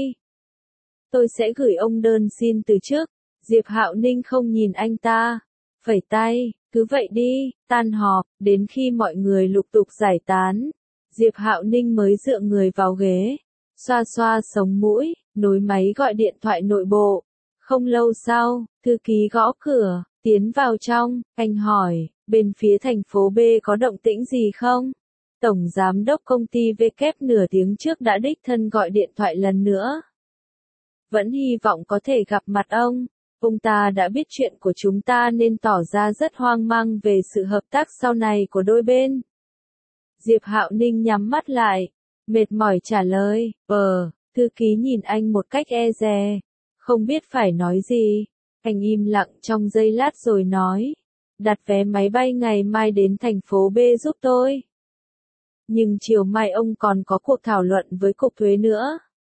tôi sẽ gửi ông đơn xin từ chức. Diệp Hạo Ninh không nhìn anh ta, phẩy tay, cứ vậy đi. Tan họp, đến khi mọi người lục tục giải tán, Diệp Hạo Ninh mới dựa người vào ghế, xoa xoa sống mũi, nối máy gọi điện thoại nội bộ. Không lâu sau, thư ký gõ cửa, tiến vào trong, anh hỏi, bên phía thành phố B có động tĩnh gì không? Tổng giám đốc công ty W nửa tiếng trước đã đích thân gọi điện thoại lần nữa. Vẫn hy vọng có thể gặp mặt ông. Ông ta đã biết chuyện của chúng ta nên tỏ ra rất hoang mang về sự hợp tác sau này của đôi bên. Diệp Hạo Ninh nhắm mắt lại, mệt mỏi trả lời, ờ, thư ký nhìn anh một cách e dè, không biết phải nói gì. Anh im lặng trong giây lát rồi nói, đặt vé máy bay ngày mai đến thành phố B giúp tôi. Nhưng chiều mai ông còn có cuộc thảo luận với cục thuế nữa.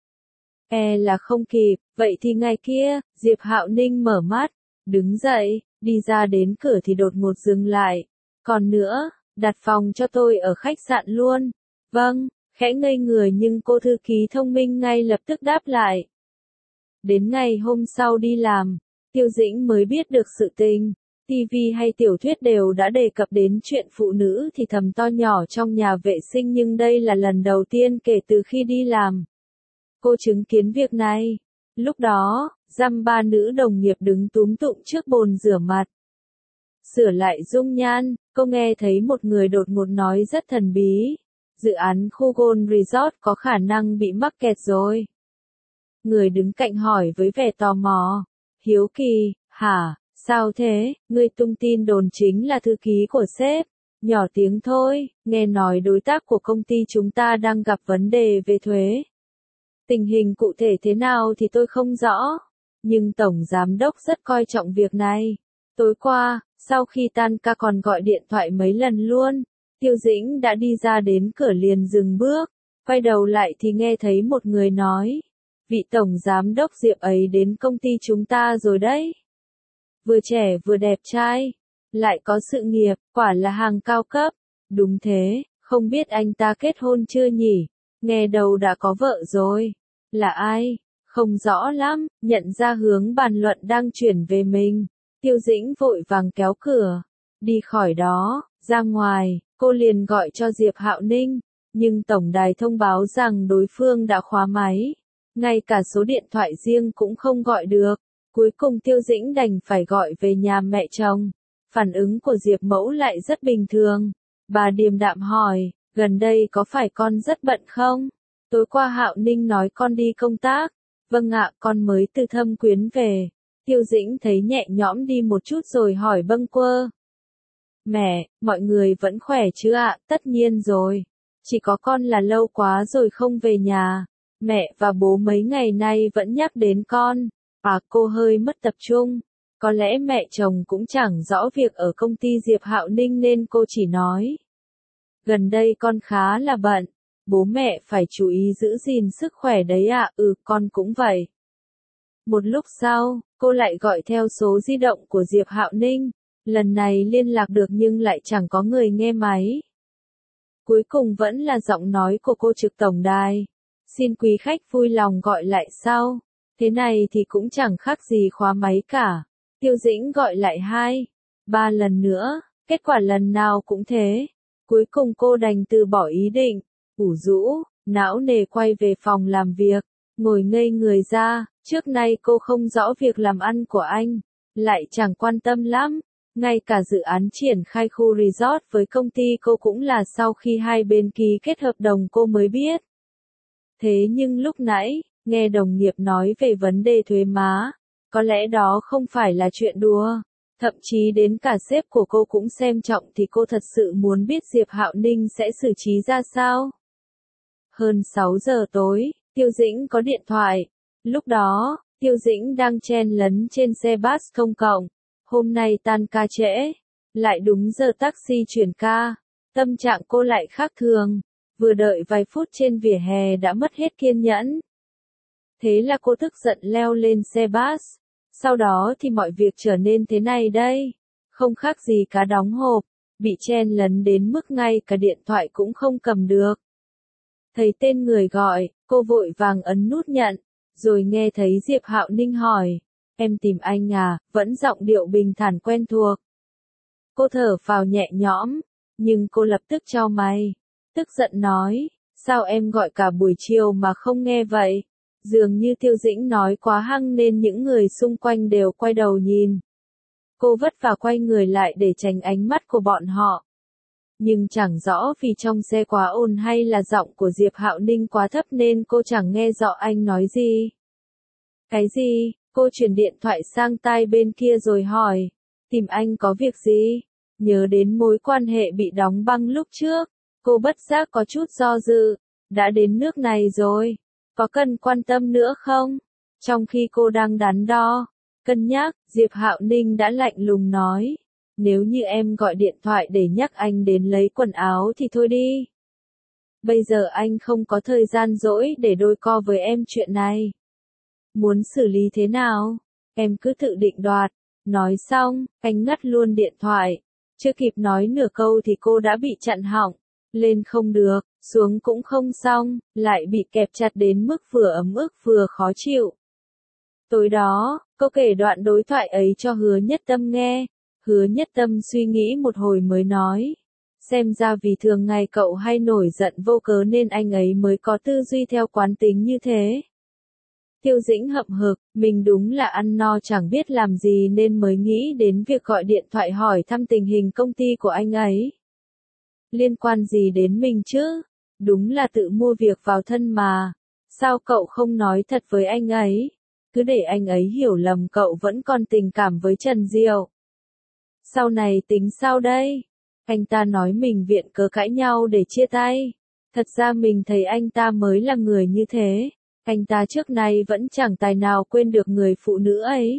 E là không kịp, vậy thì ngày kia, Diệp Hạo Ninh mở mắt, đứng dậy, đi ra đến cửa thì đột ngột dừng lại. Còn nữa, đặt phòng cho tôi ở khách sạn luôn. Vâng, khẽ ngây người nhưng cô thư ký thông minh ngay lập tức đáp lại. Đến ngày hôm sau đi làm, Tiêu Dĩnh mới biết được sự tình. ti vi hay tiểu thuyết đều đã đề cập đến chuyện phụ nữ thì thầm to nhỏ trong nhà vệ sinh nhưng đây là lần đầu tiên kể từ khi đi làm. Cô chứng kiến việc này. Lúc đó, dăm ba nữ đồng nghiệp đứng túm tụm trước bồn rửa mặt. Sửa lại dung nhan, cô nghe thấy một người đột ngột nói rất thần bí. Dự án khu Gold Resort có khả năng bị mắc kẹt rồi. Người đứng cạnh hỏi với vẻ tò mò. Hiếu kỳ, hả, sao thế, ngươi tung tin đồn chính là thư ký của sếp. Nhỏ tiếng thôi, nghe nói đối tác của công ty chúng ta đang gặp vấn đề về thuế. Tình hình cụ thể thế nào thì tôi không rõ, nhưng Tổng Giám đốc rất coi trọng việc này. Tối qua, sau khi tan ca còn gọi điện thoại mấy lần luôn, Tiêu Dĩnh đã đi ra đến cửa liền dừng bước, quay đầu lại thì nghe thấy một người nói, vị Tổng Giám đốc Diệp ấy đến công ty chúng ta rồi đấy. Vừa trẻ vừa đẹp trai, lại có sự nghiệp, quả là hàng cao cấp. Đúng thế, không biết anh ta kết hôn chưa nhỉ? Nghe đầu đã có vợ rồi. Là ai? Không rõ lắm, nhận ra hướng bàn luận đang chuyển về mình. Tiêu Dĩnh vội vàng kéo cửa. Đi khỏi đó, ra ngoài, cô liền gọi cho Diệp Hạo Ninh. Nhưng tổng đài thông báo rằng đối phương đã khóa máy. Ngay cả số điện thoại riêng cũng không gọi được. Cuối cùng Tiêu Dĩnh đành phải gọi về nhà mẹ chồng. Phản ứng của Diệp Mẫu lại rất bình thường. Bà điềm đạm hỏi, gần đây có phải con rất bận không? Tối qua Hạo Ninh nói con đi công tác. Vâng ạ, con mới từ Thâm Quyến về. Tiêu Dĩnh thấy nhẹ nhõm đi một chút rồi hỏi bâng quơ. Mẹ, mọi người vẫn khỏe chứ ạ? Tất nhiên rồi. Chỉ có con là lâu quá rồi không về nhà. Mẹ và bố mấy ngày nay vẫn nhắc đến con. À, cô hơi mất tập trung. Có lẽ mẹ chồng cũng chẳng rõ việc ở công ty Diệp Hạo Ninh nên cô chỉ nói. Gần đây con khá là bận. Bố mẹ phải chú ý giữ gìn sức khỏe đấy ạ. Ừ, con cũng vậy. Một lúc sau, cô lại gọi theo số di động của Diệp Hạo Ninh. Lần này liên lạc được nhưng lại chẳng có người nghe máy. Cuối cùng vẫn là giọng nói của cô trực tổng đài. Xin quý khách vui lòng gọi lại sau. Thế này thì cũng chẳng khác gì khóa máy cả. Tiêu Dĩnh gọi lại hai, ba lần nữa, kết quả lần nào cũng thế. Cuối cùng cô đành từ bỏ ý định, ủ rũ, não nề quay về phòng làm việc, ngồi ngây người ra, trước nay cô không rõ việc làm ăn của anh, lại chẳng quan tâm lắm. Ngay cả dự án triển khai khu resort với công ty cô cũng là sau khi hai bên ký kết hợp đồng cô mới biết. Thế nhưng lúc nãy, nghe đồng nghiệp nói về vấn đề thuế má, có lẽ đó không phải là chuyện đùa. Thậm chí đến cả sếp của cô cũng xem trọng thì cô thật sự muốn biết Diệp Hạo Ninh sẽ xử trí ra sao. Hơn sáu giờ tối, Tiêu Dĩnh có điện thoại. Lúc đó, Tiêu Dĩnh đang chen lấn trên xe bus công cộng. Hôm nay tan ca trễ, lại đúng giờ taxi chuyển ca. Tâm trạng cô lại khác thường. Vừa đợi vài phút trên vỉa hè đã mất hết kiên nhẫn. Thế là cô tức giận leo lên xe bus. Sau đó thì mọi việc trở nên thế này đây. Không khác gì cá đóng hộp. Bị chen lấn đến mức ngay cả điện thoại cũng không cầm được. Thấy tên người gọi, cô vội vàng ấn nút nhận. Rồi nghe thấy Diệp Hạo Ninh hỏi. Em tìm anh à, vẫn giọng điệu bình thản quen thuộc. Cô thở phào nhẹ nhõm. Nhưng cô lập tức chau mày. Tức giận nói. Sao em gọi cả buổi chiều mà không nghe vậy? Dường như Tiêu Dĩnh nói quá hăng nên những người xung quanh đều quay đầu nhìn. Cô vất vả quay người lại để tránh ánh mắt của bọn họ. Nhưng chẳng rõ vì trong xe quá ồn hay là giọng của Diệp Hạo Ninh quá thấp nên cô chẳng nghe rõ anh nói gì. Cái gì? Cô chuyển điện thoại sang tai bên kia rồi hỏi. Tìm anh có việc gì? Nhớ đến mối quan hệ bị đóng băng lúc trước, cô bất giác có chút do dự. Đã đến nước này rồi, có cần quan tâm nữa không? Trong khi cô đang đắn đo, cân nhắc, Diệp Hạo Ninh đã lạnh lùng nói. Nếu như em gọi điện thoại để nhắc anh đến lấy quần áo thì thôi đi. Bây giờ anh không có thời gian rỗi để đôi co với em chuyện này. Muốn xử lý thế nào? Em cứ tự định đoạt. Nói xong, anh ngắt luôn điện thoại. Chưa kịp nói nửa câu thì cô đã bị chặn họng. Lên không được, xuống cũng không xong, lại bị kẹp chặt đến mức vừa ấm ức vừa khó chịu. Tối đó, cô kể đoạn đối thoại ấy cho Hứa Nhất Tâm nghe. Hứa Nhất Tâm suy nghĩ một hồi mới nói. Xem ra vì thường ngày cậu hay nổi giận vô cớ nên anh ấy mới có tư duy theo quán tính như thế. Tiêu Dĩnh hậm hực, mình đúng là ăn no chẳng biết làm gì nên mới nghĩ đến việc gọi điện thoại hỏi thăm tình hình công ty của anh ấy. Liên quan gì đến mình chứ? Đúng là tự mua việc vào thân mà. Sao cậu không nói thật với anh ấy? Cứ để anh ấy hiểu lầm cậu vẫn còn tình cảm với Trần Diệu. Sau này tính sao đây? Anh ta nói mình viện cớ cãi nhau để chia tay. Thật ra mình thấy anh ta mới là người như thế. Anh ta trước nay vẫn chẳng tài nào quên được người phụ nữ ấy.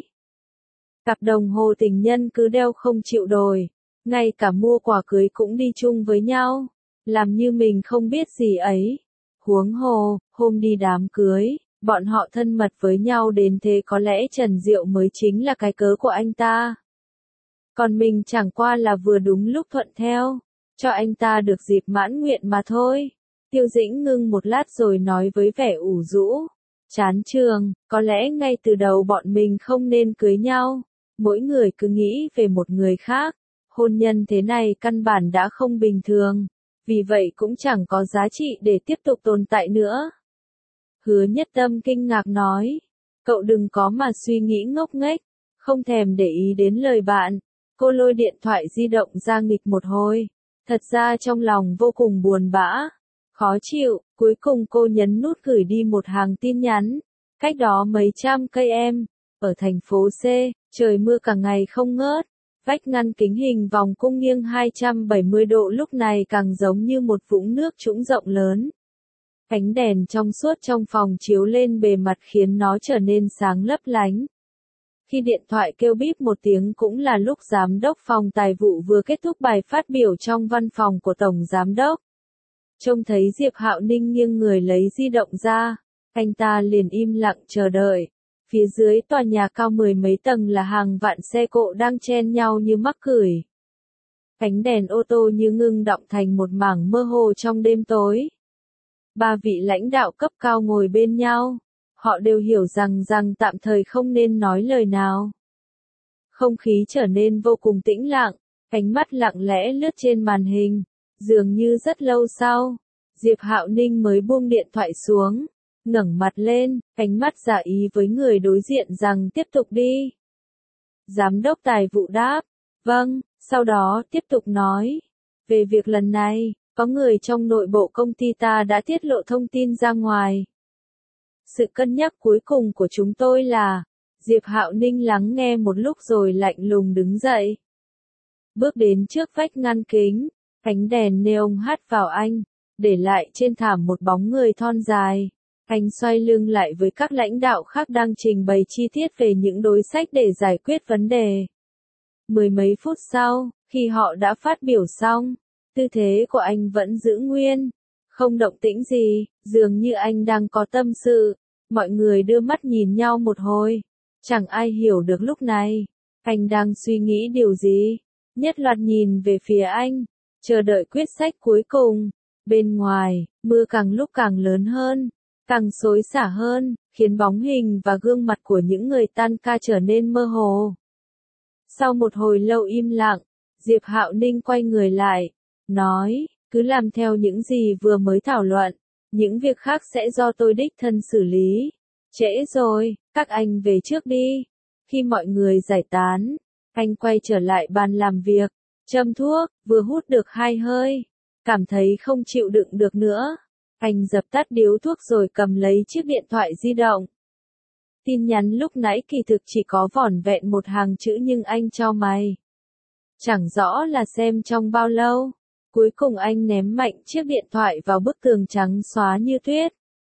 Cặp đồng hồ tình nhân cứ đeo không chịu đổi. Ngay cả mua quà cưới cũng đi chung với nhau. Làm như mình không biết gì ấy. Huống hồ, hôm đi đám cưới, bọn họ thân mật với nhau đến thế có lẽ Trần Diệu mới chính là cái cớ của anh ta. Còn mình chẳng qua là vừa đúng lúc thuận theo, cho anh ta được dịp mãn nguyện mà thôi. Tiêu Dĩnh ngưng một lát rồi nói với vẻ ủ rũ. Chán trường, có lẽ ngay từ đầu bọn mình không nên cưới nhau. Mỗi người cứ nghĩ về một người khác. Hôn nhân thế này căn bản đã không bình thường. Vì vậy cũng chẳng có giá trị để tiếp tục tồn tại nữa. Hứa Nhất Tâm kinh ngạc nói. Cậu đừng có mà suy nghĩ ngốc nghếch. Không thèm để ý đến lời bạn. Cô lôi điện thoại di động ra nghịch một hồi. Thật ra trong lòng vô cùng buồn bã. Khó chịu, cuối cùng cô nhấn nút gửi đi một hàng tin nhắn. Cách đó mấy trăm cây em. Ở thành phố C, trời mưa cả ngày không ngớt. Vách ngăn kính hình vòng cung nghiêng hai trăm bảy mươi độ lúc này càng giống như một vũng nước trũng rộng lớn. Ánh đèn trong suốt trong phòng chiếu lên bề mặt khiến nó trở nên sáng lấp lánh. Khi điện thoại kêu bíp một tiếng cũng là lúc giám đốc phòng tài vụ vừa kết thúc bài phát biểu trong văn phòng của tổng giám đốc. Trông thấy Diệp Hạo Ninh nghiêng người lấy di động ra, anh ta liền im lặng chờ đợi. Phía dưới tòa nhà cao mười mấy tầng là hàng vạn xe cộ đang chen nhau như mắc cửi. Ánh đèn ô tô như ngưng đọng thành một mảng mơ hồ trong đêm tối. Ba vị lãnh đạo cấp cao ngồi bên nhau. Họ đều hiểu rằng rằng tạm thời không nên nói lời nào. Không khí trở nên vô cùng tĩnh lặng, ánh mắt lặng lẽ lướt trên màn hình. Dường như rất lâu sau, Diệp Hạo Ninh mới buông điện thoại xuống, ngẩng mặt lên, ánh mắt giả ý với người đối diện rằng tiếp tục đi. Giám đốc tài vụ đáp, vâng, sau đó tiếp tục nói. Về việc lần này, có người trong nội bộ công ty ta đã tiết lộ thông tin ra ngoài. Sự cân nhắc cuối cùng của chúng tôi là, Diệp Hạo Ninh lắng nghe một lúc rồi lạnh lùng đứng dậy. Bước đến trước vách ngăn kính, ánh đèn neon hắt vào anh, để lại trên thảm một bóng người thon dài. Anh xoay lưng lại với các lãnh đạo khác đang trình bày chi tiết về những đối sách để giải quyết vấn đề. Mười mấy phút sau, khi họ đã phát biểu xong, tư thế của anh vẫn giữ nguyên, không động tĩnh gì, dường như anh đang có tâm sự. Mọi người đưa mắt nhìn nhau một hồi, chẳng ai hiểu được lúc này, anh đang suy nghĩ điều gì. Nhất loạt nhìn về phía anh, chờ đợi quyết sách cuối cùng. Bên ngoài, mưa càng lúc càng lớn hơn, càng xối xả hơn, khiến bóng hình và gương mặt của những người tan ca trở nên mơ hồ. Sau một hồi lâu im lặng, Diệp Hạo Ninh quay người lại, nói, cứ làm theo những gì vừa mới thảo luận, những việc khác sẽ do tôi đích thân xử lý. Trễ rồi, các anh về trước đi. Khi mọi người giải tán, anh quay trở lại bàn làm việc, châm thuốc, vừa hút được hai hơi, cảm thấy không chịu đựng được nữa. Anh dập tắt điếu thuốc rồi cầm lấy chiếc điện thoại di động. Tin nhắn lúc nãy kỳ thực chỉ có vỏn vẹn một hàng chữ nhưng anh cho mày. Chẳng rõ là xem trong bao lâu. Cuối cùng anh ném mạnh chiếc điện thoại vào bức tường trắng xóa như tuyết.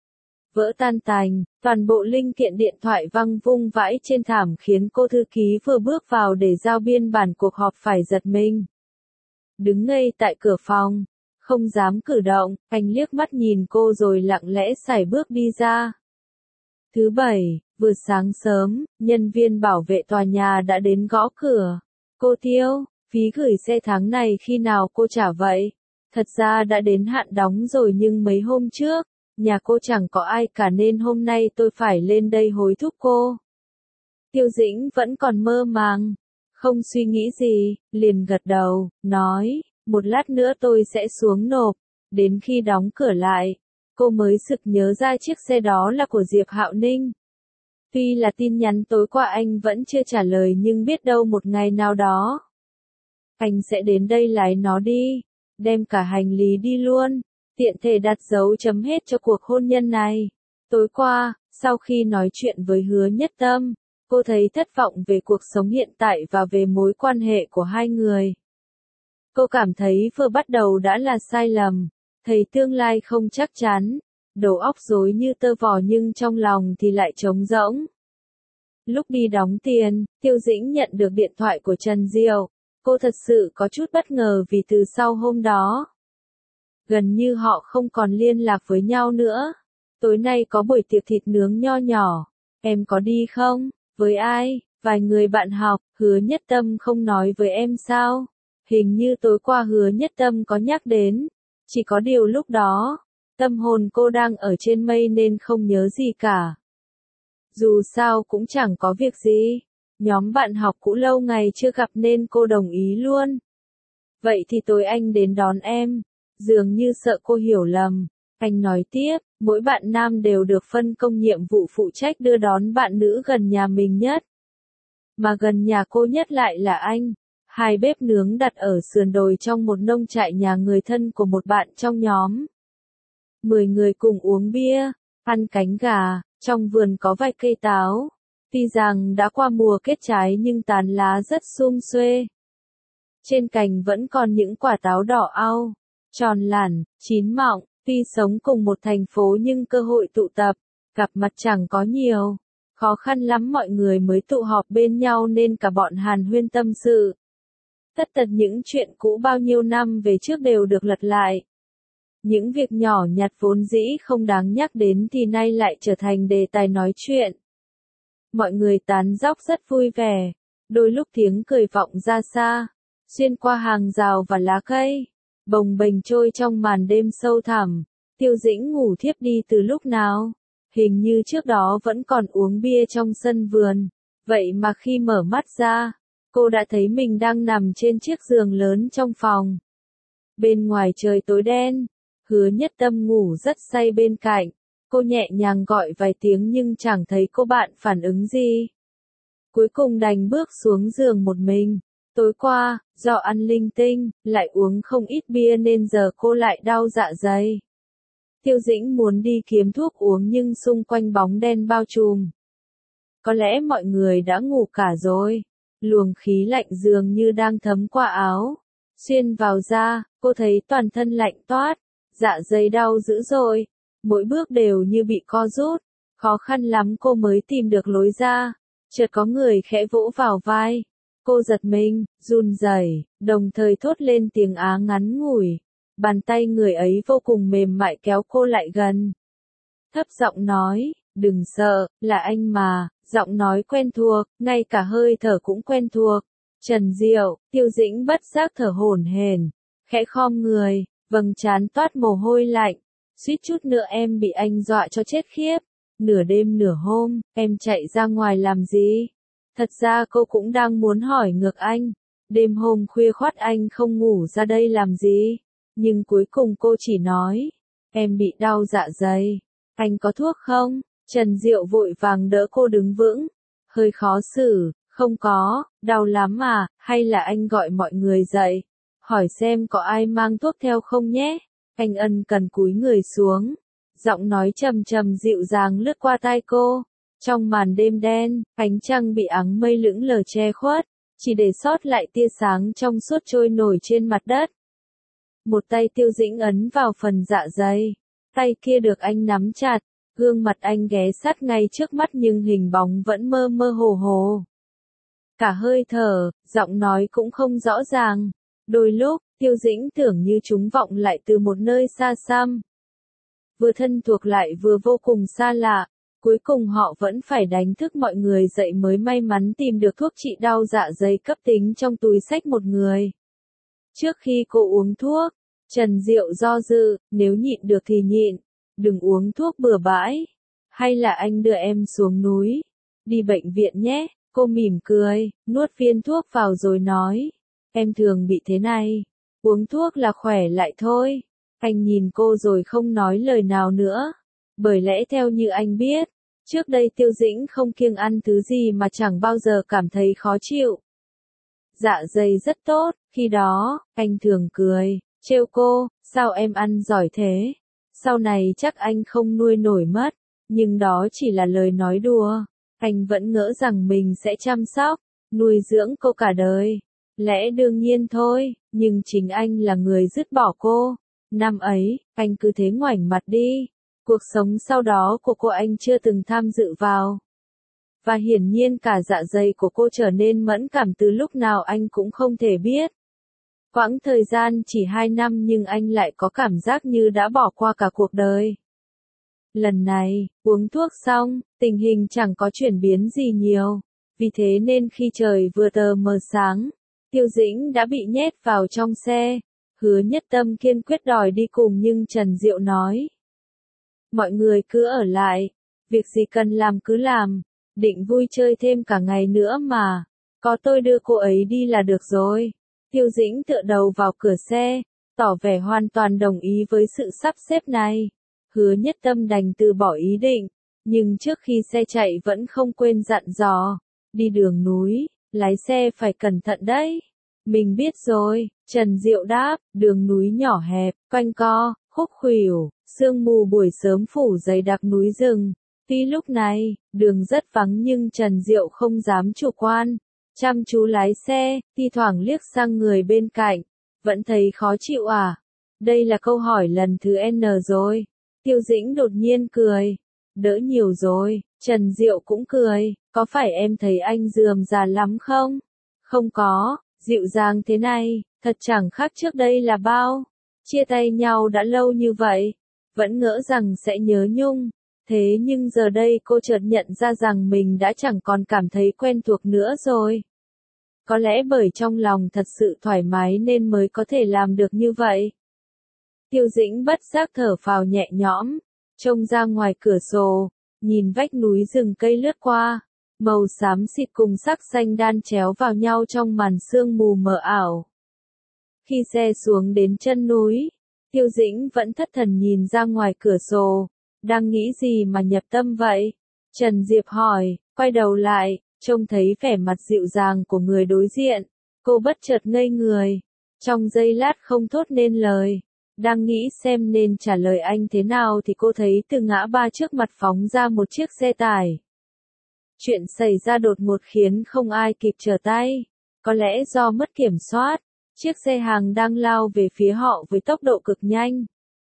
Vỡ tan tành, toàn bộ linh kiện điện thoại văng vung vãi trên thảm khiến cô thư ký vừa bước vào để giao biên bản cuộc họp phải giật mình. Đứng ngây tại cửa phòng, không dám cử động, anh liếc mắt nhìn cô rồi lặng lẽ sải bước đi ra. Thứ bảy, vừa sáng sớm, nhân viên bảo vệ tòa nhà đã đến gõ cửa. Cô Tiêu, phí gửi xe tháng này khi nào cô trả vậy? Thật ra đã đến hạn đóng rồi nhưng mấy hôm trước, nhà cô chẳng có ai cả nên hôm nay tôi phải lên đây hối thúc cô. Tiêu Dĩnh vẫn còn mơ màng, không suy nghĩ gì, liền gật đầu, nói, một lát nữa tôi sẽ xuống nộp, đến khi đóng cửa lại, cô mới sực nhớ ra chiếc xe đó là của Diệp Hạo Ninh. Tuy là tin nhắn tối qua anh vẫn chưa trả lời nhưng biết đâu một ngày nào đó, anh sẽ đến đây lái nó đi, đem cả hành lý đi luôn, tiện thể đặt dấu chấm hết cho cuộc hôn nhân này. Tối qua, sau khi nói chuyện với Hứa Nhất Tâm, cô thấy thất vọng về cuộc sống hiện tại và về mối quan hệ của hai người. Cô cảm thấy vừa bắt đầu đã là sai lầm, thấy tương lai không chắc chắn, đầu óc rối như tơ vò nhưng trong lòng thì lại trống rỗng. Lúc đi đóng tiền, Tiêu Dĩnh nhận được điện thoại của Trần Diệu. Cô thật sự có chút bất ngờ vì từ sau hôm đó, gần như họ không còn liên lạc với nhau nữa. Tối nay có buổi tiệc thịt nướng nho nhỏ, em có đi không? Với ai? Vài người bạn học, Hứa Nhất Tâm không nói với em sao? Hình như tối qua Hứa Nhất Tâm có nhắc đến, chỉ có điều lúc đó, tâm hồn cô đang ở trên mây nên không nhớ gì cả. Dù sao cũng chẳng có việc gì. Nhóm bạn học cũ lâu ngày chưa gặp nên cô đồng ý luôn. Vậy thì tối anh đến đón em. Dường như sợ cô hiểu lầm. Anh nói tiếp, mỗi bạn nam đều được phân công nhiệm vụ phụ trách đưa đón bạn nữ gần nhà mình nhất. Mà gần nhà cô nhất lại là anh. Hai bếp nướng đặt ở sườn đồi trong một nông trại nhà người thân của một bạn trong nhóm. Mười người cùng uống bia, ăn cánh gà, trong vườn có vài cây táo. Tuy rằng đã qua mùa kết trái nhưng tán lá rất sum xuê. Trên cành vẫn còn những quả táo đỏ au, tròn lẳn, chín mọng. Tuy sống cùng một thành phố nhưng cơ hội tụ tập, gặp mặt chẳng có nhiều. Khó khăn lắm mọi người mới tụ họp bên nhau nên cả bọn hàn huyên tâm sự. Tất tật những chuyện cũ bao nhiêu năm về trước đều được lật lại. Những việc nhỏ nhặt vốn dĩ không đáng nhắc đến thì nay lại trở thành đề tài nói chuyện. Mọi người tán dóc rất vui vẻ, đôi lúc tiếng cười vọng ra xa, xuyên qua hàng rào và lá cây, bồng bềnh trôi trong màn đêm sâu thẳm. Tiêu Dĩnh ngủ thiếp đi từ lúc nào? Hình như trước đó vẫn còn uống bia trong sân vườn, vậy mà khi mở mắt ra, cô đã thấy mình đang nằm trên chiếc giường lớn trong phòng. Bên ngoài trời tối đen, Hứa Nhất Tâm ngủ rất say bên cạnh. Cô nhẹ nhàng gọi vài tiếng nhưng chẳng thấy cô bạn phản ứng gì. Cuối cùng đành bước xuống giường một mình. Tối qua, do ăn linh tinh, lại uống không ít bia nên giờ cô lại đau dạ dày. Tiêu Dĩnh muốn đi kiếm thuốc uống nhưng xung quanh bóng đen bao trùm. Có lẽ mọi người đã ngủ cả rồi. Luồng khí lạnh dường như đang thấm qua áo. Xuyên vào da, cô thấy toàn thân lạnh toát. Dạ dày đau dữ dội. Mỗi bước đều như bị co rút, khó khăn lắm cô mới tìm được lối ra. Chợt có người khẽ vỗ vào vai. Cô giật mình, run rẩy, đồng thời thốt lên tiếng á ngắn ngủi. Bàn tay người ấy vô cùng mềm mại kéo cô lại gần. Thấp giọng nói, đừng sợ, là anh mà, giọng nói quen thuộc, ngay cả hơi thở cũng quen thuộc. Trần Diệu, Tiêu Dĩnh bất giác thở hổn hển, khẽ khom người, vầng trán toát mồ hôi lạnh. Suýt chút nữa em bị anh dọa cho chết khiếp. Nửa đêm nửa hôm, em chạy ra ngoài làm gì? Thật ra cô cũng đang muốn hỏi ngược anh. Đêm hôm khuya khoắt anh không ngủ ra đây làm gì? Nhưng cuối cùng cô chỉ nói, em bị đau dạ dày. Anh có thuốc không? Trần Diệu vội vàng đỡ cô đứng vững. Hơi khó xử, không có, đau lắm à, hay là anh gọi mọi người dậy. Hỏi xem có ai mang thuốc theo không nhé. Anh ân cần cúi người xuống. Giọng nói trầm trầm dịu dàng lướt qua tai cô. Trong màn đêm đen, ánh trăng bị áng mây lững lờ che khuất, chỉ để sót lại tia sáng trong suốt trôi nổi trên mặt đất. Một tay Tiêu Dĩnh ấn vào phần dạ dày, tay kia được anh nắm chặt, gương mặt anh ghé sát ngay trước mắt nhưng hình bóng vẫn mơ mơ hồ hồ. Cả hơi thở, giọng nói cũng không rõ ràng. Đôi lúc, Tiêu Dĩnh tưởng như chúng vọng lại từ một nơi xa xăm. Vừa thân thuộc lại vừa vô cùng xa lạ. Cuối cùng họ vẫn phải đánh thức mọi người dậy mới may mắn tìm được thuốc trị đau dạ dày cấp tính trong túi xách một người. Trước khi cô uống thuốc, Trần Diệu do dự, nếu nhịn được thì nhịn, đừng uống thuốc bừa bãi. Hay là anh đưa em xuống núi, đi bệnh viện nhé. Cô mỉm cười, nuốt viên thuốc vào rồi nói, em thường bị thế này, uống thuốc là khỏe lại thôi. Anh nhìn cô rồi không nói lời nào nữa. Bởi lẽ theo như anh biết, trước đây Tiêu Dĩnh không kiêng ăn thứ gì mà chẳng bao giờ cảm thấy khó chịu. Dạ dày rất tốt, khi đó, anh thường cười, trêu cô, sao em ăn giỏi thế? Sau này chắc anh không nuôi nổi mất, nhưng đó chỉ là lời nói đùa. Anh vẫn ngỡ rằng mình sẽ chăm sóc, nuôi dưỡng cô cả đời. Lẽ đương nhiên thôi, nhưng chính anh là người dứt bỏ cô. Năm ấy, anh cứ thế ngoảnh mặt đi. Cuộc sống sau đó của cô anh chưa từng tham dự vào. Và hiển nhiên cả dạ dày của cô trở nên mẫn cảm từ lúc nào anh cũng không thể biết. Quãng thời gian chỉ hai năm nhưng anh lại có cảm giác như đã bỏ qua cả cuộc đời. Lần này, uống thuốc xong, tình hình chẳng có chuyển biến gì nhiều. Vì thế nên khi trời vừa tờ mờ sáng, Tiêu Dĩnh đã bị nhét vào trong xe. Hứa Nhất Tâm kiên quyết đòi đi cùng nhưng Trần Diệu nói. Mọi người cứ ở lại, việc gì cần làm cứ làm, định vui chơi thêm cả ngày nữa mà, có tôi đưa cô ấy đi là được rồi. Tiêu Dĩnh tựa đầu vào cửa xe, tỏ vẻ hoàn toàn đồng ý với sự sắp xếp này. Hứa Nhất Tâm đành từ bỏ ý định, nhưng trước khi xe chạy vẫn không quên dặn dò, đi đường núi, lái xe phải cẩn thận đấy. Mình biết rồi, Trần Diệu đáp, đường núi nhỏ hẹp, quanh co, khúc khuỷu, sương mù buổi sớm phủ dày đặc núi rừng. Tuy lúc này, đường rất vắng nhưng Trần Diệu không dám chủ quan. Chăm chú lái xe, thi thoảng liếc sang người bên cạnh. Vẫn thấy khó chịu à? Đây là câu hỏi lần thứ N rồi. Tiêu Dĩnh đột nhiên cười. Đỡ nhiều rồi, Trần Diệu cũng cười. Có phải em thấy anh rườm rà lắm không? Không có, dịu dàng thế này, thật chẳng khác trước đây là bao. Chia tay nhau đã lâu như vậy, vẫn ngỡ rằng sẽ nhớ nhung. Thế nhưng giờ đây cô chợt nhận ra rằng mình đã chẳng còn cảm thấy quen thuộc nữa rồi. Có lẽ bởi trong lòng thật sự thoải mái nên mới có thể làm được như vậy. Tiêu Dĩnh bất giác thở phào nhẹ nhõm, trông ra ngoài cửa sổ, nhìn vách núi rừng cây lướt qua, màu xám xịt cùng sắc xanh đan chéo vào nhau trong màn sương mù mờ ảo. Khi xe xuống đến chân núi, Tiêu Dĩnh vẫn thất thần nhìn ra ngoài cửa sổ, đang nghĩ gì mà nhập tâm vậy? Trần Diệp hỏi, quay đầu lại, trông thấy vẻ mặt dịu dàng của người đối diện, cô bất chợt ngây người, trong giây lát không thốt nên lời, đang nghĩ xem nên trả lời anh thế nào thì cô thấy từ ngã ba trước mặt phóng ra một chiếc xe tải. Chuyện xảy ra đột ngột khiến không ai kịp trở tay, có lẽ do mất kiểm soát, chiếc xe hàng đang lao về phía họ với tốc độ cực nhanh.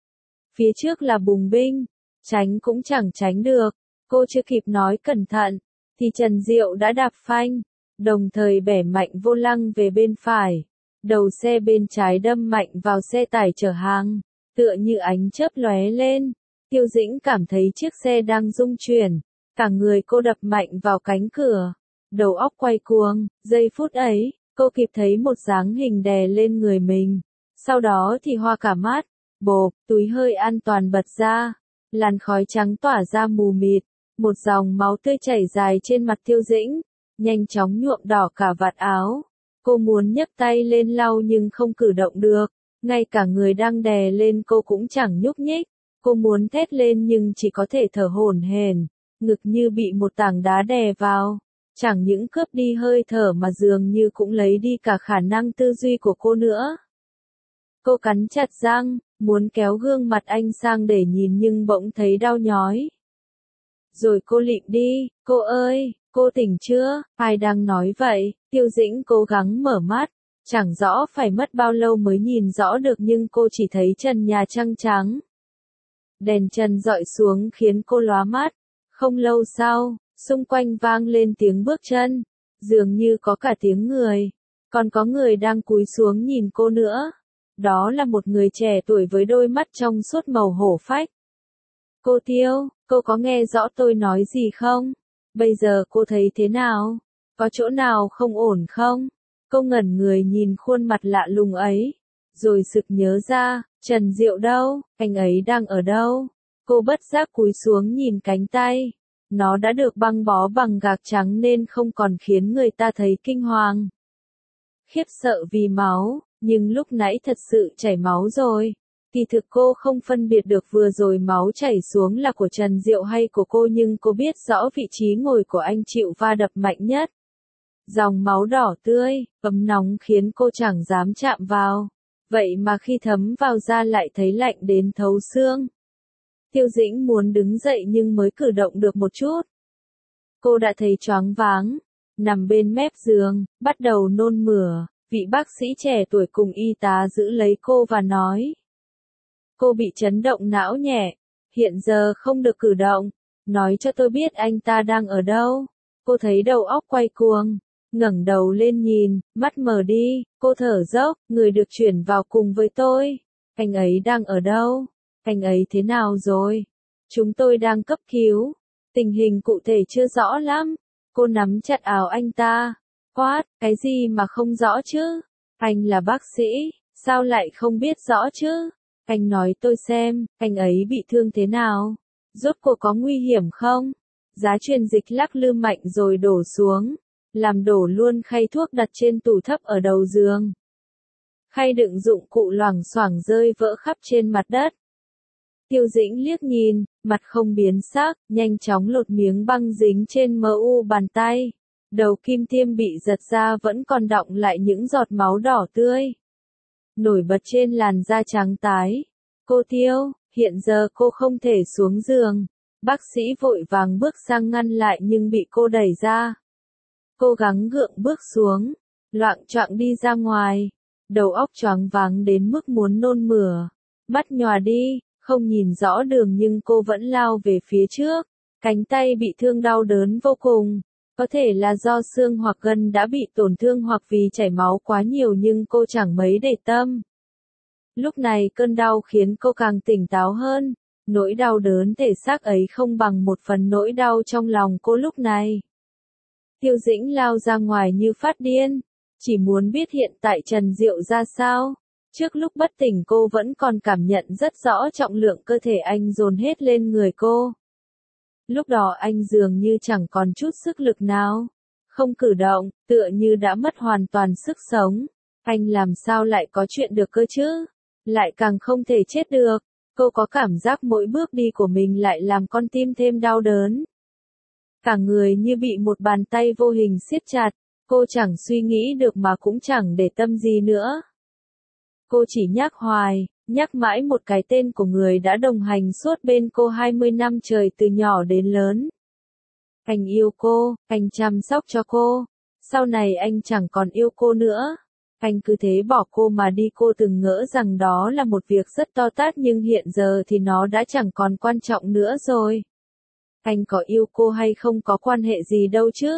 Phía trước là bùng binh, tránh cũng chẳng tránh được, cô chưa kịp nói cẩn thận, thì Trần Diệu đã đạp phanh, đồng thời bẻ mạnh vô lăng về bên phải. Đầu xe bên trái đâm mạnh vào xe tải chở hàng, tựa như ánh chớp lóe lên. Tiêu Dĩnh cảm thấy chiếc xe đang rung chuyển, cả người cô đập mạnh vào cánh cửa, đầu óc quay cuồng. Giây phút ấy, cô kịp thấy một dáng hình đè lên người mình, sau đó thì hoa cả mắt. Bộp, túi hơi an toàn bật ra, làn khói trắng tỏa ra mù mịt, một dòng máu tươi chảy dài trên mặt Tiêu Dĩnh, nhanh chóng nhuộm đỏ cả vạt áo. Cô muốn nhấc tay lên lau nhưng không cử động được, ngay cả người đang đè lên cô cũng chẳng nhúc nhích. Cô muốn thét lên nhưng chỉ có thể thở hổn hển. ngực như bị một tảng đá đè vào. Chẳng những cướp đi hơi thở mà dường như cũng lấy đi cả khả năng tư duy của cô nữa. Cô cắn chặt răng, muốn kéo gương mặt anh sang để nhìn nhưng bỗng thấy đau nhói. Rồi cô lịm đi, cô ơi, cô tỉnh chưa, ai đang nói vậy, Tiêu Dĩnh cố gắng mở mắt, chẳng rõ phải mất bao lâu mới nhìn rõ được nhưng cô chỉ thấy trần nhà trăng trắng. Đèn trần dọi xuống khiến cô lóa mắt, không lâu sau, xung quanh vang lên tiếng bước chân, dường như có cả tiếng người, còn có người đang cúi xuống nhìn cô nữa. Đó là một người trẻ tuổi với đôi mắt trong suốt màu hổ phách. Cô Tiêu, cô có nghe rõ tôi nói gì không? Bây giờ cô thấy thế nào? Có chỗ nào không ổn không? Cô ngẩn người nhìn khuôn mặt lạ lùng ấy, rồi sực nhớ ra, Trần Diệu đâu, anh ấy đang ở đâu? Cô bất giác cúi xuống nhìn cánh tay. Nó đã được băng bó bằng gạc trắng nên không còn khiến người ta thấy kinh hoàng. Khiếp sợ vì máu, nhưng lúc nãy thật sự chảy máu rồi. Kỳ thực cô không phân biệt được vừa rồi máu chảy xuống là của Trần Diệu hay của cô nhưng cô biết rõ vị trí ngồi của anh chịu va đập mạnh nhất. Dòng máu đỏ tươi, ấm nóng khiến cô chẳng dám chạm vào. Vậy mà khi thấm vào da lại thấy lạnh đến thấu xương. Tiêu Dĩnh muốn đứng dậy nhưng mới cử động được một chút. Cô đã thấy choáng váng, nằm bên mép giường, bắt đầu nôn mửa. Vị bác sĩ trẻ tuổi cùng y tá giữ lấy cô và nói. Cô bị chấn động não nhẹ, hiện giờ không được cử động, nói cho tôi biết anh ta đang ở đâu. Cô thấy đầu óc quay cuồng, ngẩng đầu lên nhìn, mắt mở đi, cô thở dốc, người được chuyển vào cùng với tôi. Anh ấy đang ở đâu? Anh ấy thế nào rồi? Chúng tôi đang cấp cứu, tình hình cụ thể chưa rõ lắm. Cô nắm chặt áo anh ta. What, cái gì mà không rõ chứ? Anh là bác sĩ, sao lại không biết rõ chứ? Anh nói tôi xem, anh ấy bị thương thế nào? Rốt cuộc có nguy hiểm không? Giá truyền dịch lắc lư mạnh rồi đổ xuống, làm đổ luôn khay thuốc đặt trên tủ thấp ở đầu giường. Khay đựng dụng cụ loảng xoảng rơi vỡ khắp trên mặt đất. Tiêu Dĩnh liếc nhìn, mặt không biến sắc, nhanh chóng lột miếng băng dính trên mờ u bàn tay. Đầu kim tiêm bị giật ra vẫn còn đọng lại những giọt máu đỏ tươi. Nổi bật trên làn da trắng tái. Cô Tiêu, hiện giờ cô không thể xuống giường. Bác sĩ vội vàng bước sang ngăn lại nhưng bị cô đẩy ra. Cô gắng gượng bước xuống, loạng choạng đi ra ngoài. Đầu óc choáng váng đến mức muốn nôn mửa. Mắt nhòa đi, không nhìn rõ đường nhưng cô vẫn lao về phía trước. Cánh tay bị thương đau đớn vô cùng. Có thể là do xương hoặc gân đã bị tổn thương hoặc vì chảy máu quá nhiều nhưng cô chẳng mấy để tâm. Lúc này cơn đau khiến cô càng tỉnh táo hơn. Nỗi đau đớn thể xác ấy không bằng một phần nỗi đau trong lòng cô lúc này. Tiêu Dĩnh lao ra ngoài như phát điên. Chỉ muốn biết hiện tại Trần Diệu ra sao. Trước lúc bất tỉnh cô vẫn còn cảm nhận rất rõ trọng lượng cơ thể anh dồn hết lên người cô. Lúc đó anh dường như chẳng còn chút sức lực nào. Không cử động, tựa như đã mất hoàn toàn sức sống. Anh làm sao lại có chuyện được cơ chứ? Lại càng không thể chết được. Cô có cảm giác mỗi bước đi của mình lại làm con tim thêm đau đớn. Cả người như bị một bàn tay vô hình siết chặt. Cô chẳng suy nghĩ được mà cũng chẳng để tâm gì nữa. Cô chỉ nhắc hoài, nhắc mãi một cái tên của người đã đồng hành suốt bên cô hai mươi năm trời từ nhỏ đến lớn. Anh yêu cô, anh chăm sóc cho cô. Sau này anh chẳng còn yêu cô nữa. Anh cứ thế bỏ cô mà đi. Cô từng ngỡ rằng đó là một việc rất to tát nhưng hiện giờ thì nó đã chẳng còn quan trọng nữa rồi. Anh có yêu cô hay không có quan hệ gì đâu chứ.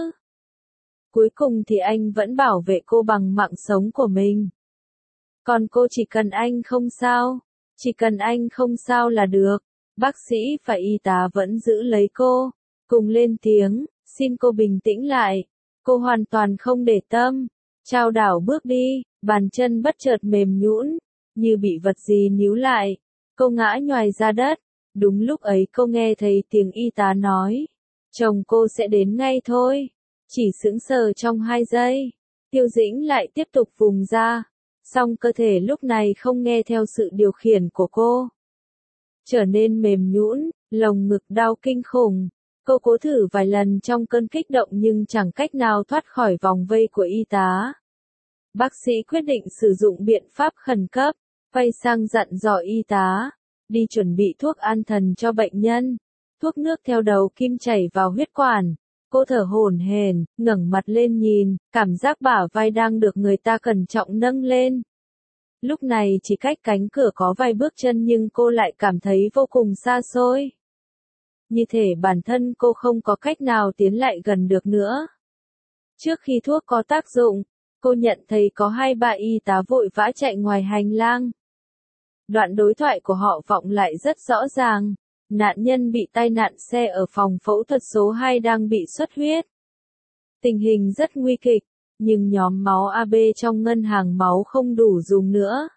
Cuối cùng thì anh vẫn bảo vệ cô bằng mạng sống của mình. Còn cô chỉ cần anh không sao. Chỉ cần anh không sao là được. Bác sĩ và y tá vẫn giữ lấy cô. Cùng lên tiếng, xin cô bình tĩnh lại. Cô hoàn toàn không để tâm. Chao đảo bước đi, bàn chân bất chợt mềm nhũn, như bị vật gì níu lại. Cô ngã nhoài ra đất. Đúng lúc ấy cô nghe thấy tiếng y tá nói. Chồng cô sẽ đến ngay thôi. Chỉ sững sờ trong hai giây. Tiêu Dĩnh lại tiếp tục vùng ra. Song cơ thể lúc này không nghe theo sự điều khiển của cô. Trở nên mềm nhũn, lồng ngực đau kinh khủng. Cô cố thử vài lần trong cơn kích động nhưng chẳng cách nào thoát khỏi vòng vây của y tá. Bác sĩ quyết định sử dụng biện pháp khẩn cấp, quay sang dặn dò y tá, đi chuẩn bị thuốc an thần cho bệnh nhân. Thuốc nước theo đầu kim chảy vào huyết quản. Cô thở hổn hển, ngẩng mặt lên nhìn, cảm giác bả vai đang được người ta cẩn trọng nâng lên. Lúc này chỉ cách cánh cửa có vài bước chân nhưng cô lại cảm thấy vô cùng xa xôi. Như thể bản thân cô không có cách nào tiến lại gần được nữa. Trước khi thuốc có tác dụng, cô nhận thấy có hai bà y tá vội vã chạy ngoài hành lang. Đoạn đối thoại của họ vọng lại rất rõ ràng. Nạn nhân bị tai nạn xe ở phòng phẫu thuật số hai đang bị xuất huyết. Tình hình rất nguy kịch, nhưng nhóm máu a bê trong ngân hàng máu không đủ dùng nữa.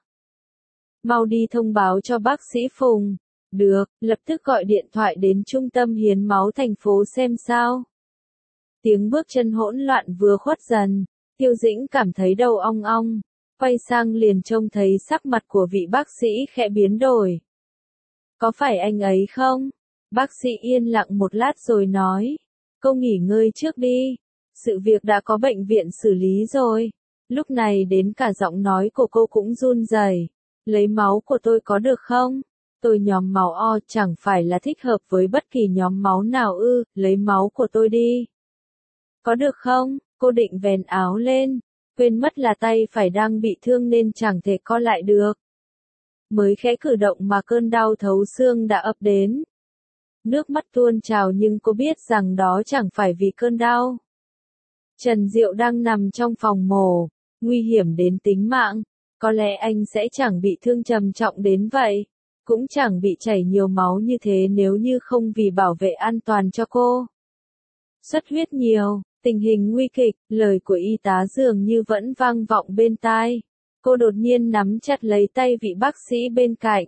Mau đi thông báo cho bác sĩ Phùng. Được, lập tức gọi điện thoại đến trung tâm hiến máu thành phố xem sao. Tiếng bước chân hỗn loạn vừa khuất dần, Tiêu Dĩnh cảm thấy đầu ong ong, quay sang liền trông thấy sắc mặt của vị bác sĩ khẽ biến đổi. Có phải anh ấy không? Bác sĩ yên lặng một lát rồi nói. Cô nghỉ ngơi trước đi. Sự việc đã có bệnh viện xử lý rồi. Lúc này đến cả giọng nói của cô cũng run rẩy. Lấy máu của tôi có được không? Tôi nhóm máu O chẳng phải là thích hợp với bất kỳ nhóm máu nào ư, lấy máu của tôi đi. Có được không? Cô định vén áo lên. Quên mất là tay phải đang bị thương nên chẳng thể co lại được. Mới khẽ cử động mà cơn đau thấu xương đã ập đến. Nước mắt tuôn trào nhưng cô biết rằng đó chẳng phải vì cơn đau. Trần Diệu đang nằm trong phòng mổ, nguy hiểm đến tính mạng. Có lẽ anh sẽ chẳng bị thương trầm trọng đến vậy. Cũng chẳng bị chảy nhiều máu như thế nếu như không vì bảo vệ an toàn cho cô. Xuất huyết nhiều, tình hình nguy kịch, lời của y tá dường như vẫn vang vọng bên tai. Cô đột nhiên nắm chặt lấy tay vị bác sĩ bên cạnh.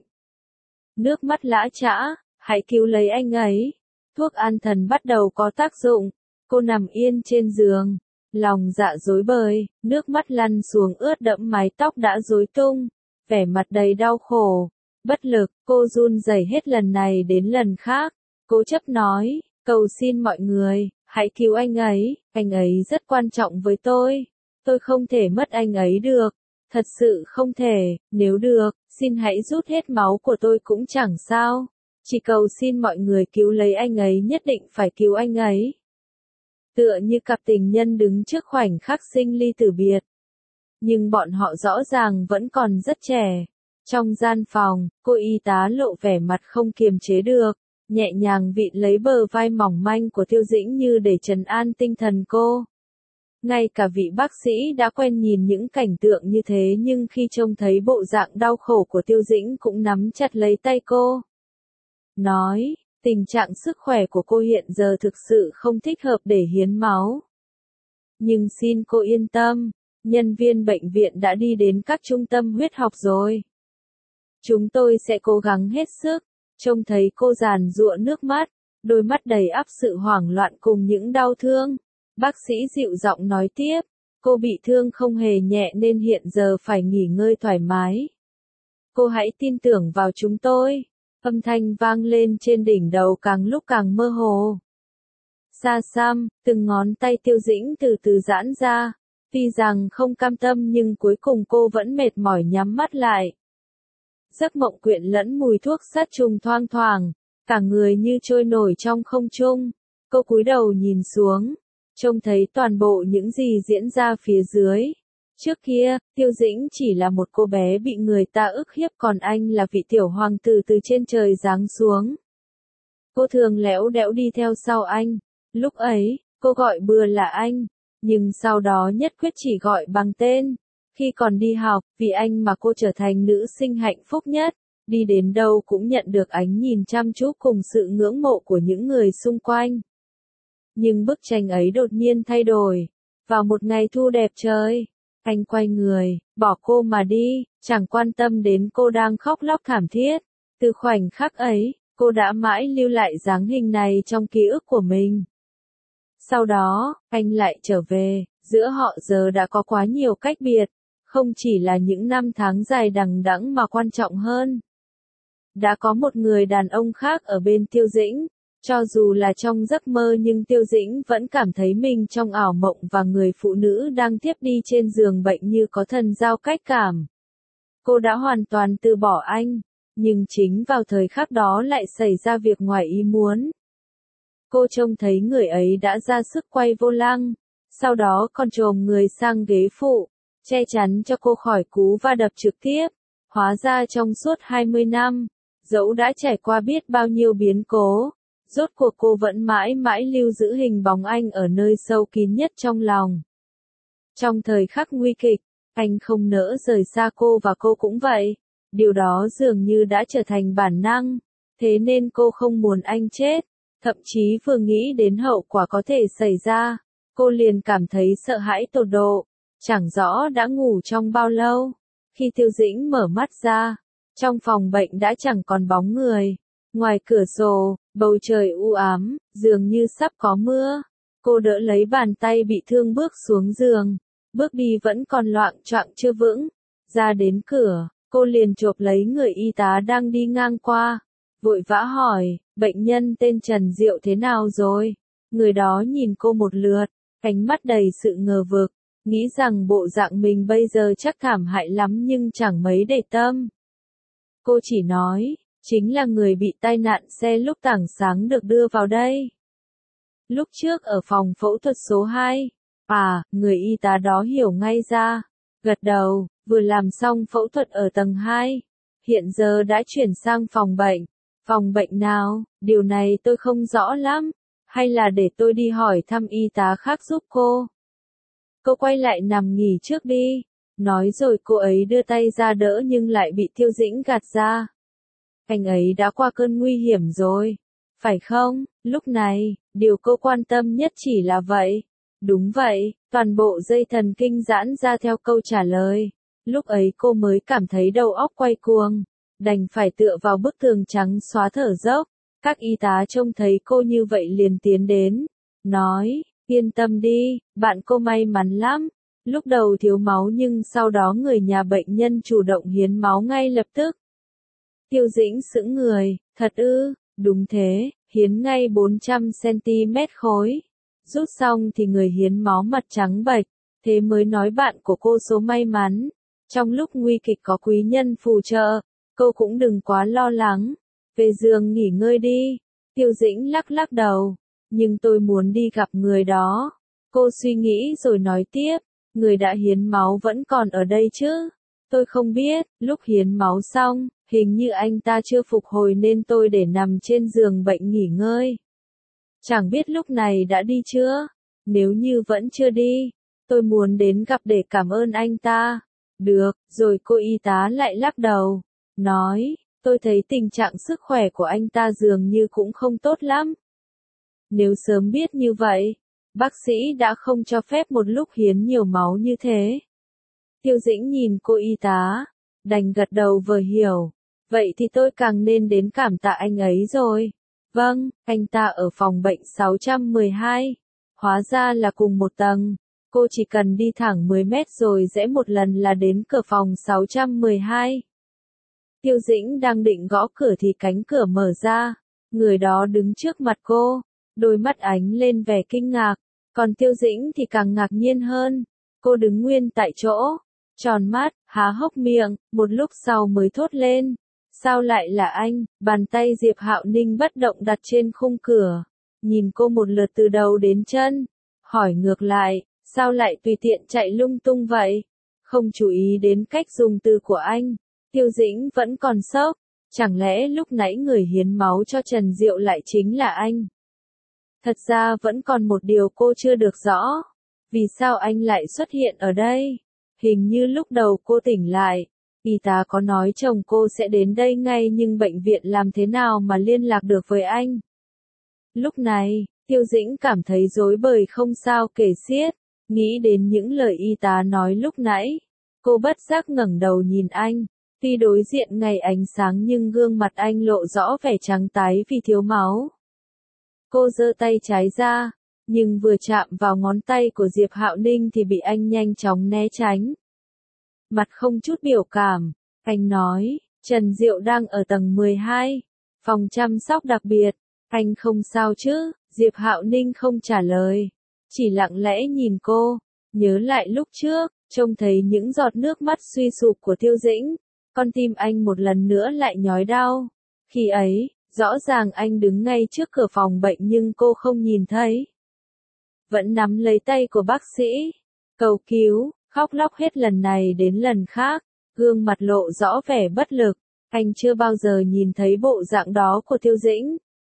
Nước mắt lã chã, hãy cứu lấy anh ấy. Thuốc an thần bắt đầu có tác dụng. Cô nằm yên trên giường, lòng dạ rối bời, nước mắt lăn xuống ướt đẫm mái tóc đã rối tung, vẻ mặt đầy đau khổ. Bất lực, cô run rẩy hết lần này đến lần khác. Cố chấp nói, cầu xin mọi người, hãy cứu anh ấy, anh ấy rất quan trọng với tôi. Tôi không thể mất anh ấy được. Thật sự không thể, nếu được, xin hãy rút hết máu của tôi cũng chẳng sao. Chỉ cầu xin mọi người cứu lấy anh ấy, nhất định phải cứu anh ấy. Tựa như cặp tình nhân đứng trước khoảnh khắc sinh ly tử biệt. Nhưng bọn họ rõ ràng vẫn còn rất trẻ. Trong gian phòng, cô y tá lộ vẻ mặt không kiềm chế được, nhẹ nhàng vịn lấy bờ vai mỏng manh của Tiêu Dĩnh như để trấn an tinh thần cô. Ngay cả vị bác sĩ đã quen nhìn những cảnh tượng như thế nhưng khi trông thấy bộ dạng đau khổ của Tiêu Dĩnh cũng nắm chặt lấy tay cô. Nói, tình trạng sức khỏe của cô hiện giờ thực sự không thích hợp để hiến máu. Nhưng xin cô yên tâm, nhân viên bệnh viện đã đi đến các trung tâm huyết học rồi. Chúng tôi sẽ cố gắng hết sức. Trông thấy cô giàn giụa nước mắt, đôi mắt đầy ắp sự hoảng loạn cùng những đau thương. Bác sĩ dịu giọng nói tiếp, cô bị thương không hề nhẹ nên hiện giờ phải nghỉ ngơi thoải mái. Cô hãy tin tưởng vào chúng tôi. Âm thanh vang lên trên đỉnh đầu càng lúc càng mơ hồ. Xa xăm, từng ngón tay Tiêu Dĩnh từ từ giãn ra. Tuy rằng không cam tâm nhưng cuối cùng cô vẫn mệt mỏi nhắm mắt lại. Giấc mộng quyện lẫn mùi thuốc sát trùng thoang thoảng, cả người như trôi nổi trong không trung. Cô cúi đầu nhìn xuống, trông thấy toàn bộ những gì diễn ra phía dưới. Trước kia, Tiêu Dĩnh chỉ là một cô bé bị người ta ức hiếp còn anh là vị tiểu hoàng tử từ trên trời giáng xuống. Cô thường lẽo đẽo đi theo sau anh. Lúc ấy, cô gọi bừa là anh, nhưng sau đó nhất quyết chỉ gọi bằng tên. Khi còn đi học, vì anh mà cô trở thành nữ sinh hạnh phúc nhất, đi đến đâu cũng nhận được ánh nhìn chăm chú cùng sự ngưỡng mộ của những người xung quanh. Nhưng bức tranh ấy đột nhiên thay đổi. Vào một ngày thu đẹp trời, anh quay người, bỏ cô mà đi, chẳng quan tâm đến cô đang khóc lóc thảm thiết. Từ khoảnh khắc ấy, cô đã mãi lưu lại dáng hình này trong ký ức của mình. Sau đó, anh lại trở về, giữa họ giờ đã có quá nhiều cách biệt. Không chỉ là những năm tháng dài đằng đẵng mà quan trọng hơn. Đã có một người đàn ông khác ở bên Tiêu Dĩnh. Cho dù là trong giấc mơ nhưng Tiêu Dĩnh vẫn cảm thấy mình trong ảo mộng và người phụ nữ đang tiếp đi trên giường bệnh như có thần giao cách cảm. Cô đã hoàn toàn từ bỏ anh, nhưng chính vào thời khắc đó lại xảy ra việc ngoài ý muốn. Cô trông thấy người ấy đã ra sức quay vô lăng, sau đó còn chồm người sang ghế phụ, che chắn cho cô khỏi cú va đập trực tiếp. Hóa ra trong suốt hai mươi năm, dẫu đã trải qua biết bao nhiêu biến cố, rốt cuộc cô vẫn mãi mãi lưu giữ hình bóng anh ở nơi sâu kín nhất trong lòng. Trong thời khắc nguy kịch, anh không nỡ rời xa cô và cô cũng vậy. Điều đó dường như đã trở thành bản năng, thế nên cô không muốn anh chết. Thậm chí vừa nghĩ đến hậu quả có thể xảy ra, cô liền cảm thấy sợ hãi tột độ. Chẳng rõ đã ngủ trong bao lâu. Khi Tiêu Dĩnh mở mắt ra, trong phòng bệnh đã chẳng còn bóng người. Ngoài cửa sổ, bầu trời u ám, dường như sắp có mưa. Cô đỡ lấy bàn tay bị thương bước xuống giường. Bước đi vẫn còn loạng choạng chưa vững. Ra đến cửa, cô liền chộp lấy người y tá đang đi ngang qua. Vội vã hỏi, bệnh nhân tên Trần Diệu thế nào rồi? Người đó nhìn cô một lượt, ánh mắt đầy sự ngờ vực, nghĩ rằng bộ dạng mình bây giờ chắc thảm hại lắm nhưng chẳng mấy để tâm. Cô chỉ nói, chính là người bị tai nạn xe lúc tảng sáng được đưa vào đây. Lúc trước ở phòng phẫu thuật số hai, à, người y tá đó hiểu ngay ra, gật đầu, vừa làm xong phẫu thuật ở tầng hai, hiện giờ đã chuyển sang phòng bệnh. Phòng bệnh nào, điều này tôi không rõ lắm, hay là để tôi đi hỏi thăm y tá khác giúp cô. Cô quay lại nằm nghỉ trước đi, nói rồi cô ấy đưa tay ra đỡ nhưng lại bị Tiêu Dĩnh gạt ra. Anh ấy đã qua cơn nguy hiểm rồi, phải không? Lúc này, điều cô quan tâm nhất chỉ là vậy. Đúng vậy, toàn bộ dây thần kinh giãn ra theo câu trả lời. Lúc ấy cô mới cảm thấy đầu óc quay cuồng, đành phải tựa vào bức tường trắng xóa thở dốc. Các y tá trông thấy cô như vậy liền tiến đến, nói, yên tâm đi, bạn cô may mắn lắm. Lúc đầu thiếu máu nhưng sau đó người nhà bệnh nhân chủ động hiến máu ngay lập tức. Tiêu Dĩnh sững người, thật ư? Đúng thế, hiến ngay bốn trăm xăng-ti-mét khối. Rút xong thì người hiến máu mặt trắng bệch, thế mới nói bạn của cô số may mắn. Trong lúc nguy kịch có quý nhân phù trợ, cô cũng đừng quá lo lắng. Về giường nghỉ ngơi đi. Tiêu Dĩnh lắc lắc đầu, nhưng tôi muốn đi gặp người đó. Cô suy nghĩ rồi nói tiếp, người đã hiến máu vẫn còn ở đây chứ? Tôi không biết, lúc hiến máu xong, hình như anh ta chưa phục hồi nên tôi để nằm trên giường bệnh nghỉ ngơi. Chẳng biết lúc này đã đi chưa? Nếu như vẫn chưa đi, tôi muốn đến gặp để cảm ơn anh ta. Được, rồi cô y tá lại lắc đầu, nói, tôi thấy tình trạng sức khỏe của anh ta dường như cũng không tốt lắm. Nếu sớm biết như vậy, bác sĩ đã không cho phép một lúc hiến nhiều máu như thế. Tiêu Dĩnh nhìn cô y tá, đành gật đầu vừa hiểu. Vậy thì tôi càng nên đến cảm tạ anh ấy rồi. Vâng, anh ta ở phòng bệnh sáu trăm mười hai. Hóa ra là cùng một tầng. Cô chỉ cần đi thẳng mười mét rồi rẽ một lần là đến cửa phòng sáu trăm mười hai. Tiêu Dĩnh đang định gõ cửa thì cánh cửa mở ra. Người đó đứng trước mặt cô, đôi mắt ánh lên vẻ kinh ngạc. Còn Tiêu Dĩnh thì càng ngạc nhiên hơn. Cô đứng nguyên tại chỗ, tròn mắt, há hốc miệng, một lúc sau mới thốt lên. Sao lại là anh? Bàn tay Diệp Hạo Ninh bất động đặt trên khung cửa, nhìn cô một lượt từ đầu đến chân, hỏi ngược lại, sao lại tùy tiện chạy lung tung vậy? Không chú ý đến cách dùng từ của anh. Tiêu Dĩnh vẫn còn sốc, chẳng lẽ lúc nãy người hiến máu cho Trần Diệu lại chính là anh? Thật ra vẫn còn một điều cô chưa được rõ, vì sao anh lại xuất hiện ở đây? Hình như lúc đầu cô tỉnh lại, y tá có nói chồng cô sẽ đến đây ngay nhưng bệnh viện làm thế nào mà liên lạc được với anh? Lúc này, Tiêu Dĩnh cảm thấy rối bời không sao kể xiết, nghĩ đến những lời y tá nói lúc nãy. Cô bất giác ngẩng đầu nhìn anh, tuy đối diện ngày ánh sáng nhưng gương mặt anh lộ rõ vẻ trắng tái vì thiếu máu. Cô giơ tay trái ra, nhưng vừa chạm vào ngón tay của Diệp Hạo Ninh thì bị anh nhanh chóng né tránh. Mặt không chút biểu cảm, anh nói, Trần Diệu đang ở tầng mười hai, phòng chăm sóc đặc biệt. Anh không sao chứ? Diệp Hạo Ninh không trả lời, chỉ lặng lẽ nhìn cô, nhớ lại lúc trước, trông thấy những giọt nước mắt suy sụp của Tiêu Dĩnh, con tim anh một lần nữa lại nhói đau. Khi ấy, rõ ràng anh đứng ngay trước cửa phòng bệnh nhưng cô không nhìn thấy. Vẫn nắm lấy tay của bác sĩ, cầu cứu, khóc lóc hết lần này đến lần khác, gương mặt lộ rõ vẻ bất lực. Anh chưa bao giờ nhìn thấy bộ dạng đó của Tiêu Dĩnh.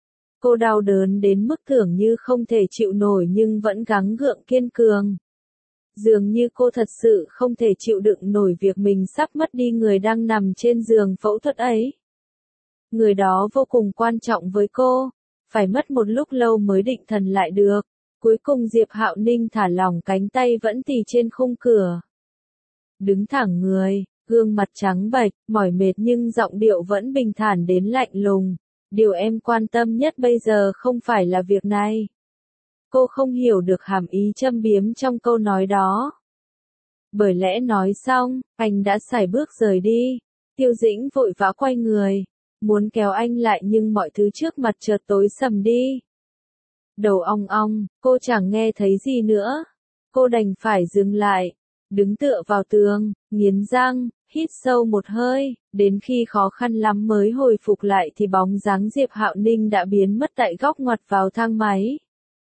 Cô đau đớn đến mức tưởng như không thể chịu nổi nhưng vẫn gắng gượng kiên cường. Dường như cô thật sự không thể chịu đựng nổi việc mình sắp mất đi người đang nằm trên giường phẫu thuật ấy. Người đó vô cùng quan trọng với cô, phải mất một lúc lâu mới định thần lại được. Cuối cùng Diệp Hạo Ninh thả lỏng cánh tay vẫn tì trên khung cửa. Đứng thẳng người, gương mặt trắng bệch, mỏi mệt nhưng giọng điệu vẫn bình thản đến lạnh lùng. Điều em quan tâm nhất bây giờ không phải là việc này. Cô không hiểu được hàm ý châm biếm trong câu nói đó. Bởi lẽ nói xong, anh đã sải bước rời đi. Tiêu Dĩnh vội vã quay người, muốn kéo anh lại nhưng mọi thứ trước mặt chợt tối sầm đi. Đầu ong ong, cô chẳng nghe thấy gì nữa. Cô đành phải dừng lại, đứng tựa vào tường, nghiến răng, hít sâu một hơi, đến khi khó khăn lắm mới hồi phục lại thì bóng dáng Diệp Hạo Ninh đã biến mất tại góc ngoặt vào thang máy.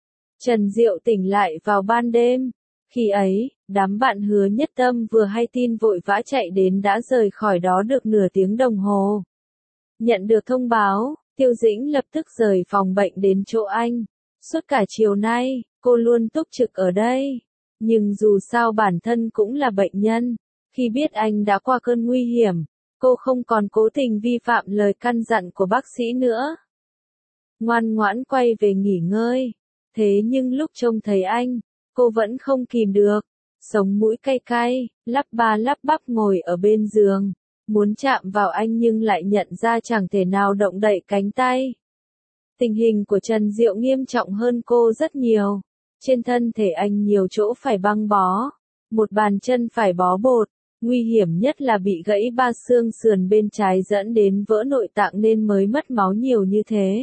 Trần Diệu tỉnh lại vào ban đêm. Khi ấy, đám bạn Hứa Nhất Tâm vừa hay tin vội vã chạy đến đã rời khỏi đó được nửa tiếng đồng hồ. Nhận được thông báo, Tiêu Dĩnh lập tức rời phòng bệnh đến chỗ anh. Suốt cả chiều nay, cô luôn túc trực ở đây. Nhưng dù sao bản thân cũng là bệnh nhân. Khi biết anh đã qua cơn nguy hiểm, cô không còn cố tình vi phạm lời căn dặn của bác sĩ nữa. Ngoan ngoãn quay về nghỉ ngơi. Thế nhưng lúc trông thấy anh, cô vẫn không kìm được. Sống mũi cay cay, lắp ba lắp bắp ngồi ở bên giường. Muốn chạm vào anh nhưng lại nhận ra chẳng thể nào động đậy cánh tay. Tình hình của Trần Diệu nghiêm trọng hơn cô rất nhiều. Trên thân thể anh nhiều chỗ phải băng bó. Một bàn chân phải bó bột. Nguy hiểm nhất là bị gãy ba xương sườn bên trái dẫn đến vỡ nội tạng nên mới mất máu nhiều như thế.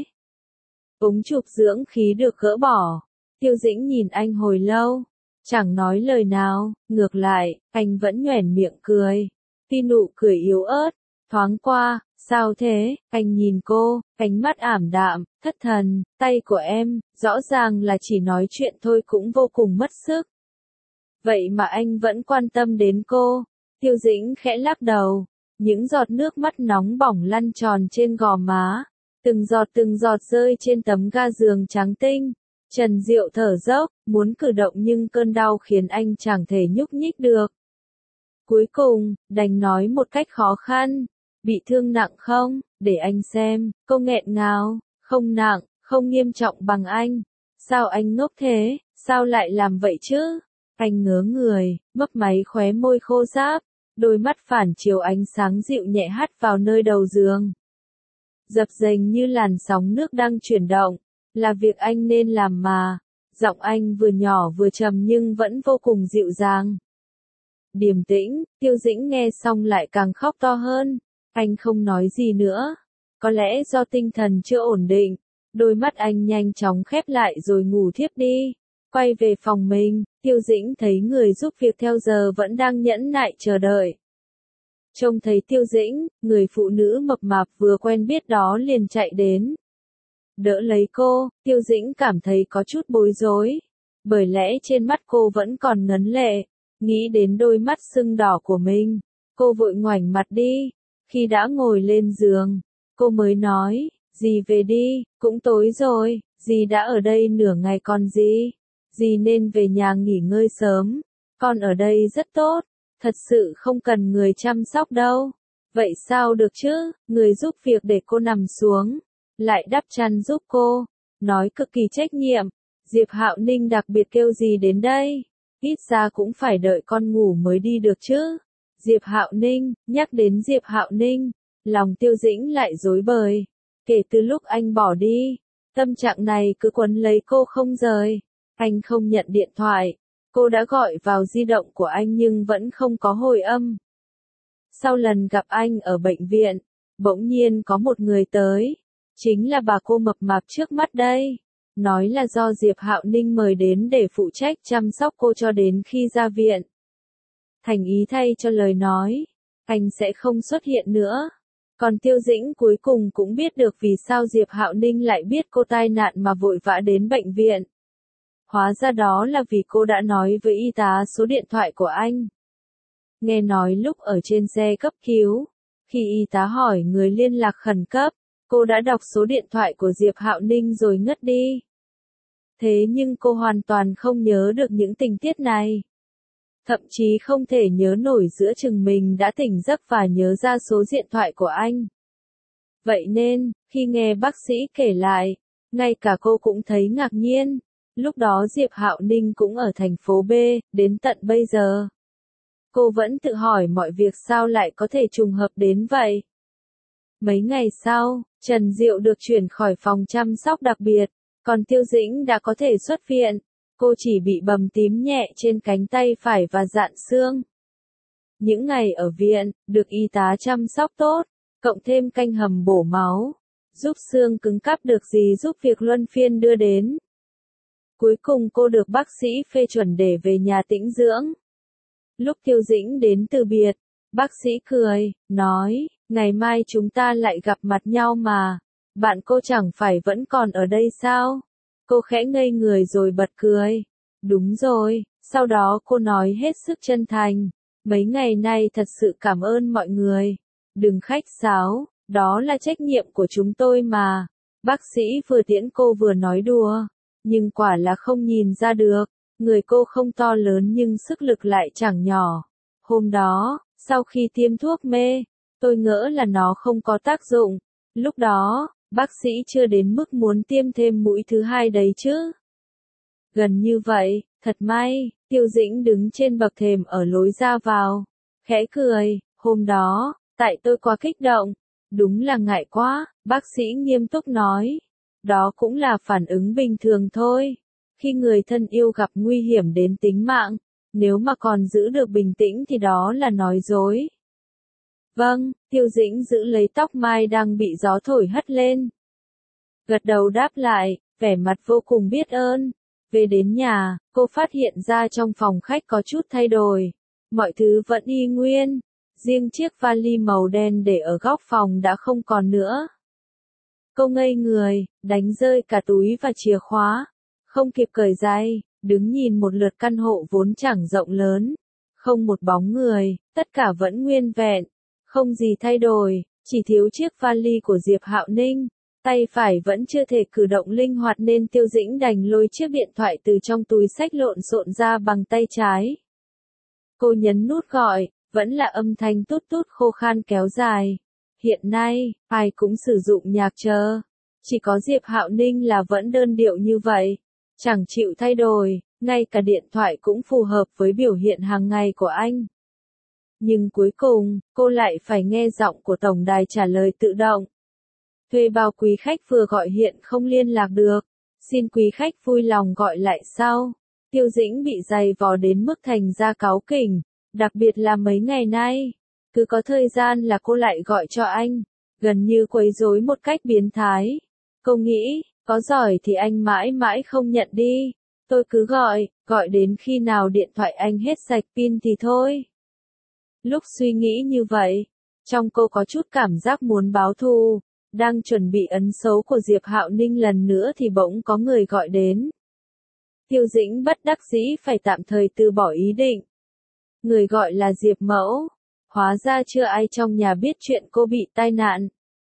Ống chụp dưỡng khí được gỡ bỏ. Tiêu Dĩnh nhìn anh hồi lâu, chẳng nói lời nào, ngược lại, anh vẫn nhoẻn miệng cười. Tuy nụ cười yếu ớt, thoáng qua, sao thế, anh nhìn cô, ánh mắt ảm đạm, thất thần, tay của em, rõ ràng là chỉ nói chuyện thôi cũng vô cùng mất sức. Vậy mà anh vẫn quan tâm đến cô. Tiêu Dĩnh khẽ lắc đầu, những giọt nước mắt nóng bỏng lăn tròn trên gò má, từng giọt từng giọt rơi trên tấm ga giường trắng tinh. Trần Diệu thở dốc, muốn cử động nhưng cơn đau khiến anh chẳng thể nhúc nhích được. Cuối cùng, đành nói một cách khó khăn, bị thương nặng không, để anh xem, cô nghẹn ngào, không nặng, không nghiêm trọng bằng anh. Sao anh ngốc thế, sao lại làm vậy chứ? Anh ngớ người, mấp máy khóe môi khô ráp, đôi mắt phản chiếu ánh sáng dịu nhẹ hắt vào nơi đầu giường. Dập dềnh như làn sóng nước đang chuyển động, là việc anh nên làm mà. Giọng anh vừa nhỏ vừa trầm nhưng vẫn vô cùng dịu dàng. Điềm tĩnh, Tiêu Dĩnh nghe xong lại càng khóc to hơn. Anh không nói gì nữa. Có lẽ do tinh thần chưa ổn định, đôi mắt anh nhanh chóng khép lại rồi ngủ thiếp đi. Quay về phòng mình, Tiêu Dĩnh thấy người giúp việc theo giờ vẫn đang nhẫn nại chờ đợi. Trông thấy Tiêu Dĩnh, người phụ nữ mập mạp vừa quen biết đó liền chạy đến. Đỡ lấy cô, Tiêu Dĩnh cảm thấy có chút bối rối. Bởi lẽ trên mắt cô vẫn còn ngấn lệ. Nghĩ đến đôi mắt sưng đỏ của mình, cô vội ngoảnh mặt đi. Khi đã ngồi lên giường, cô mới nói, dì về đi, cũng tối rồi, dì đã ở đây nửa ngày còn gì. Dì nên về nhà nghỉ ngơi sớm, con ở đây rất tốt, thật sự không cần người chăm sóc đâu. Vậy sao được chứ, người giúp việc để cô nằm xuống, lại đắp chăn giúp cô, nói cực kỳ trách nhiệm. Diệp Hạo Ninh đặc biệt kêu gì đến đây, ít ra cũng phải đợi con ngủ mới đi được chứ. Diệp Hạo Ninh, nhắc đến Diệp Hạo Ninh, lòng Tiêu Dĩnh lại rối bời. Kể từ lúc anh bỏ đi, tâm trạng này cứ quấn lấy cô không rời. Anh không nhận điện thoại, cô đã gọi vào di động của anh nhưng vẫn không có hồi âm. Sau lần gặp anh ở bệnh viện, bỗng nhiên có một người tới, Chính là bà cô mập mạp trước mắt đây. Nói là do Diệp Hạo Ninh mời đến để phụ trách chăm sóc cô cho đến khi ra viện. Thành ý thay cho lời nói, anh sẽ không xuất hiện nữa. Còn Tiêu Dĩnh cuối cùng cũng biết được vì sao Diệp Hạo Ninh lại biết cô tai nạn mà vội vã đến bệnh viện. Hóa ra đó là vì cô đã nói với y tá số điện thoại của anh. Nghe nói lúc ở trên xe cấp cứu, khi y tá hỏi người liên lạc khẩn cấp, cô đã đọc số điện thoại của Diệp Hạo Ninh rồi ngất đi. Thế nhưng cô hoàn toàn không nhớ được những tình tiết này. Thậm chí không thể nhớ nổi giữa chừng mình đã tỉnh giấc và nhớ ra số điện thoại của anh. Vậy nên, khi nghe bác sĩ kể lại, ngay cả cô cũng thấy ngạc nhiên. Lúc đó Diệp Hạo Ninh cũng ở thành phố B, đến tận bây giờ. Cô vẫn tự hỏi mọi việc sao lại có thể trùng hợp đến vậy. Mấy ngày sau, Trần Diệu được chuyển khỏi phòng chăm sóc đặc biệt, còn Tiêu Dĩnh đã có thể xuất viện. Cô chỉ bị bầm tím nhẹ trên cánh tay phải và rạn xương. Những ngày ở viện, được y tá chăm sóc tốt, cộng thêm canh hầm bổ máu, giúp xương cứng cáp được gì giúp việc luân phiên đưa đến. Cuối cùng cô được bác sĩ phê chuẩn để về nhà tĩnh dưỡng. Lúc Tiêu Dĩnh đến từ biệt, bác sĩ cười, nói, ngày mai chúng ta lại gặp mặt nhau mà, bạn cô chẳng phải vẫn còn ở đây sao? Cô khẽ ngây người rồi bật cười. Đúng rồi, sau đó cô nói hết sức chân thành, mấy ngày nay thật sự cảm ơn mọi người. Đừng khách sáo, đó là trách nhiệm của chúng tôi mà. Bác sĩ vừa tiễn cô vừa nói đùa, nhưng quả là không nhìn ra được, người cô không to lớn nhưng sức lực lại chẳng nhỏ. Hôm đó, sau khi tiêm thuốc mê, tôi ngỡ là nó không có tác dụng. Lúc đó, bác sĩ chưa đến mức muốn tiêm thêm mũi thứ hai đấy chứ. Gần như vậy, thật may, Tiêu Dĩnh đứng trên bậc thềm ở lối ra vào. Khẽ cười, hôm đó, tại tôi quá kích động. Đúng là ngại quá, bác sĩ nghiêm túc nói. Đó cũng là phản ứng bình thường thôi. Khi người thân yêu gặp nguy hiểm đến tính mạng, nếu mà còn giữ được bình tĩnh thì đó là nói dối. Vâng, Tiêu Dĩnh giữ lấy tóc mai đang bị gió thổi hất lên. Gật đầu đáp lại, vẻ mặt vô cùng biết ơn. Về đến nhà, cô phát hiện ra trong phòng khách có chút thay đổi. Mọi thứ vẫn y nguyên. Riêng chiếc vali màu đen để ở góc phòng đã không còn nữa. Cô ngây người, đánh rơi cả túi và chìa khóa. Không kịp cởi giày, đứng nhìn một lượt căn hộ vốn chẳng rộng lớn. Không một bóng người, tất cả vẫn nguyên vẹn. Không gì thay đổi, chỉ thiếu chiếc vali của Diệp Hạo Ninh. Tay phải vẫn chưa thể cử động linh hoạt nên Tiêu Dĩnh đành lôi chiếc điện thoại từ trong túi xách lộn xộn ra bằng tay trái. Cô nhấn nút gọi, vẫn là âm thanh tút tút khô khan kéo dài. Hiện nay, ai cũng sử dụng nhạc chờ. Chỉ có Diệp Hạo Ninh là vẫn đơn điệu như vậy. Chẳng chịu thay đổi, ngay cả điện thoại cũng phù hợp với biểu hiện hàng ngày của anh. Nhưng cuối cùng, cô lại phải nghe giọng của tổng đài trả lời tự động. Thuê bao quý khách vừa gọi hiện không liên lạc được. Xin quý khách vui lòng gọi lại sau. Tiêu Dĩnh bị dày vò đến mức thành ra cáu kỉnh. Đặc biệt là mấy ngày nay. Cứ có thời gian là cô lại gọi cho anh. Gần như quấy rối một cách biến thái. Cô nghĩ, có giỏi thì anh mãi mãi không nhận đi. Tôi cứ gọi, gọi đến khi nào điện thoại anh hết sạch pin thì thôi. Lúc suy nghĩ như vậy, trong cô có chút cảm giác muốn báo thù. Đang chuẩn bị ấn xấu của Diệp Hạo Ninh lần nữa thì bỗng có người gọi đến. Tiêu Dĩnh bất đắc dĩ phải tạm thời từ bỏ ý định. Người gọi là Diệp Mẫu. Hóa ra chưa ai trong nhà biết chuyện cô bị tai nạn.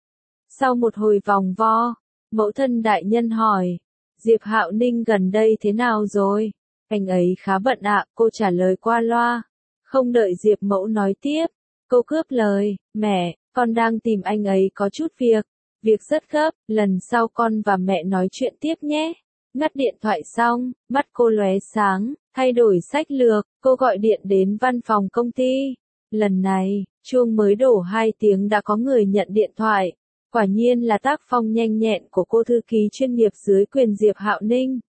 Sau một hồi vòng vo, mẫu thân đại nhân hỏi, Diệp Hạo Ninh gần đây thế nào rồi? Anh ấy khá bận ạ, cô trả lời qua loa. Không đợi Diệp Mẫu nói tiếp, cô cướp lời, mẹ, con đang tìm anh ấy có chút việc. Việc rất gấp, lần sau con và mẹ nói chuyện tiếp nhé. Ngắt điện thoại xong, mắt cô lóe sáng, thay đổi sách lược, cô gọi điện đến văn phòng công ty. Lần này, chuông mới đổ hai tiếng đã có người nhận điện thoại. Quả nhiên là tác phong nhanh nhẹn của cô thư ký chuyên nghiệp dưới quyền Diệp Hạo Ninh.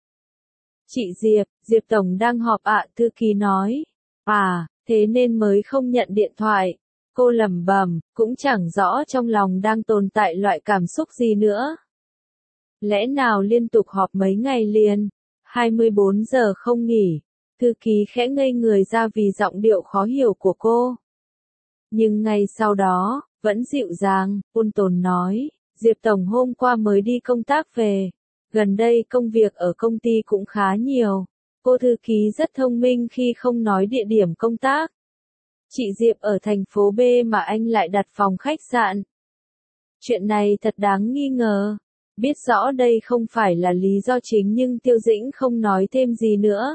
Chị Diệp, Diệp Tổng đang họp ạ, thư ký nói. À, thế nên mới không nhận điện thoại. Cô lẩm bẩm, cũng chẳng rõ trong lòng đang tồn tại loại cảm xúc gì nữa. Lẽ nào liên tục họp mấy ngày liền, hai mươi bốn giờ không nghỉ, thư ký khẽ ngây người ra vì giọng điệu khó hiểu của cô. Nhưng ngay sau đó, vẫn dịu dàng, ôn tồn nói, Diệp Tổng hôm qua mới đi công tác về. Gần đây công việc ở công ty cũng khá nhiều. Cô thư ký rất thông minh khi không nói địa điểm công tác. Chị Diệp ở thành phố B mà anh lại đặt phòng khách sạn. Chuyện này thật đáng nghi ngờ. Biết rõ đây không phải là lý do chính nhưng Tiêu Dĩnh không nói thêm gì nữa.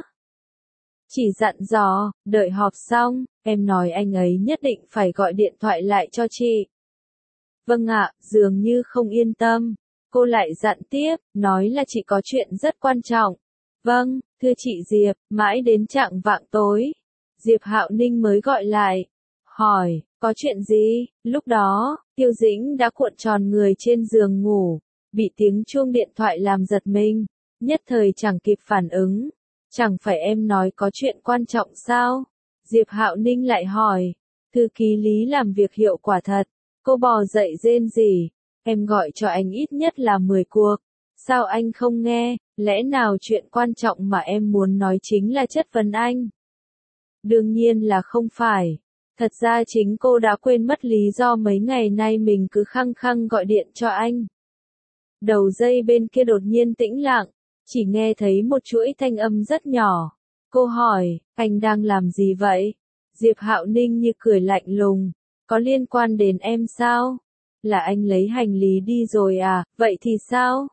Chỉ dặn dò, đợi họp xong, em nói anh ấy nhất định phải gọi điện thoại lại cho chị. Vâng ạ, dường như không yên tâm. Cô lại dặn tiếp, nói là chị có chuyện rất quan trọng. Vâng, thưa chị Diệp, mãi đến chạng vạng tối. Diệp Hạo Ninh mới gọi lại. Hỏi, có chuyện gì? Lúc đó, Tiêu Dĩnh đã cuộn tròn người trên giường ngủ. Bị tiếng chuông điện thoại làm giật mình. Nhất thời chẳng kịp phản ứng. Chẳng phải em nói có chuyện quan trọng sao? Diệp Hạo Ninh lại hỏi. Thư ký Lý làm việc hiệu quả thật. Cô bò dậy rên rỉ. Em gọi cho anh ít nhất là mười cuộc. Sao anh không nghe? Lẽ nào chuyện quan trọng mà em muốn nói chính là chất vấn anh? Đương nhiên là không phải. Thật ra chính cô đã quên mất lý do mấy ngày nay mình cứ khăng khăng gọi điện cho anh. Đầu dây bên kia đột nhiên tĩnh lặng, chỉ nghe thấy một chuỗi thanh âm rất nhỏ. Cô hỏi, anh đang làm gì vậy? Diệp Hạo Ninh như cười lạnh lùng. Có liên quan đến em sao? Là anh lấy hành lý đi rồi à, vậy thì sao?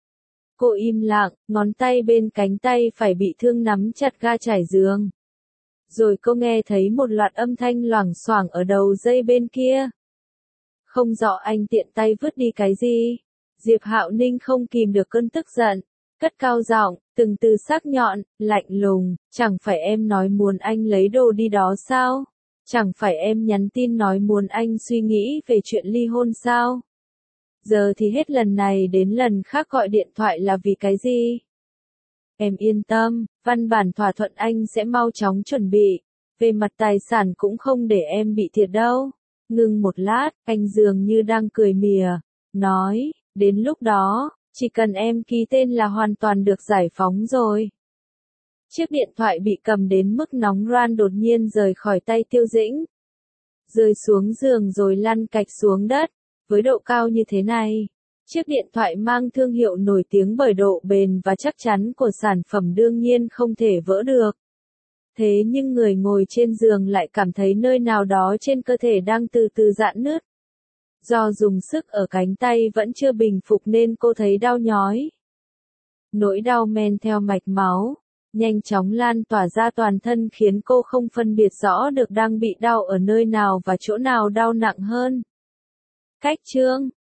Cô im lặng, ngón tay bên cánh tay phải bị thương nắm chặt ga trải giường. Rồi cô nghe thấy một loạt âm thanh loảng xoảng ở đầu dây bên kia. Không rõ anh tiện tay vứt đi cái gì. Diệp Hạo Ninh không kìm được cơn tức giận, cất cao giọng, từng từ sắc nhọn, lạnh lùng, chẳng phải em nói muốn anh lấy đồ đi đó sao? Chẳng phải em nhắn tin nói muốn anh suy nghĩ về chuyện ly hôn sao? Giờ thì hết lần này đến lần khác gọi điện thoại là vì cái gì? Em yên tâm, văn bản thỏa thuận anh sẽ mau chóng chuẩn bị. Về mặt tài sản cũng không để em bị thiệt đâu. Ngừng một lát, anh dường như đang cười mỉa, nói, đến lúc đó, chỉ cần em ký tên là hoàn toàn được giải phóng rồi. Chiếc điện thoại bị cầm đến mức nóng ran đột nhiên rời khỏi tay Tiêu Dĩnh. Rơi xuống giường rồi lăn cạch xuống đất. Với độ cao như thế này, chiếc điện thoại mang thương hiệu nổi tiếng bởi độ bền và chắc chắn của sản phẩm đương nhiên không thể vỡ được. Thế nhưng người ngồi trên giường lại cảm thấy nơi nào đó trên cơ thể đang từ từ rạn nứt. Do dùng sức ở cánh tay vẫn chưa bình phục nên cô thấy đau nhói. Nỗi đau men theo mạch máu, nhanh chóng lan tỏa ra toàn thân khiến cô không phân biệt rõ được đang bị đau ở nơi nào và chỗ nào đau nặng hơn. Cách chương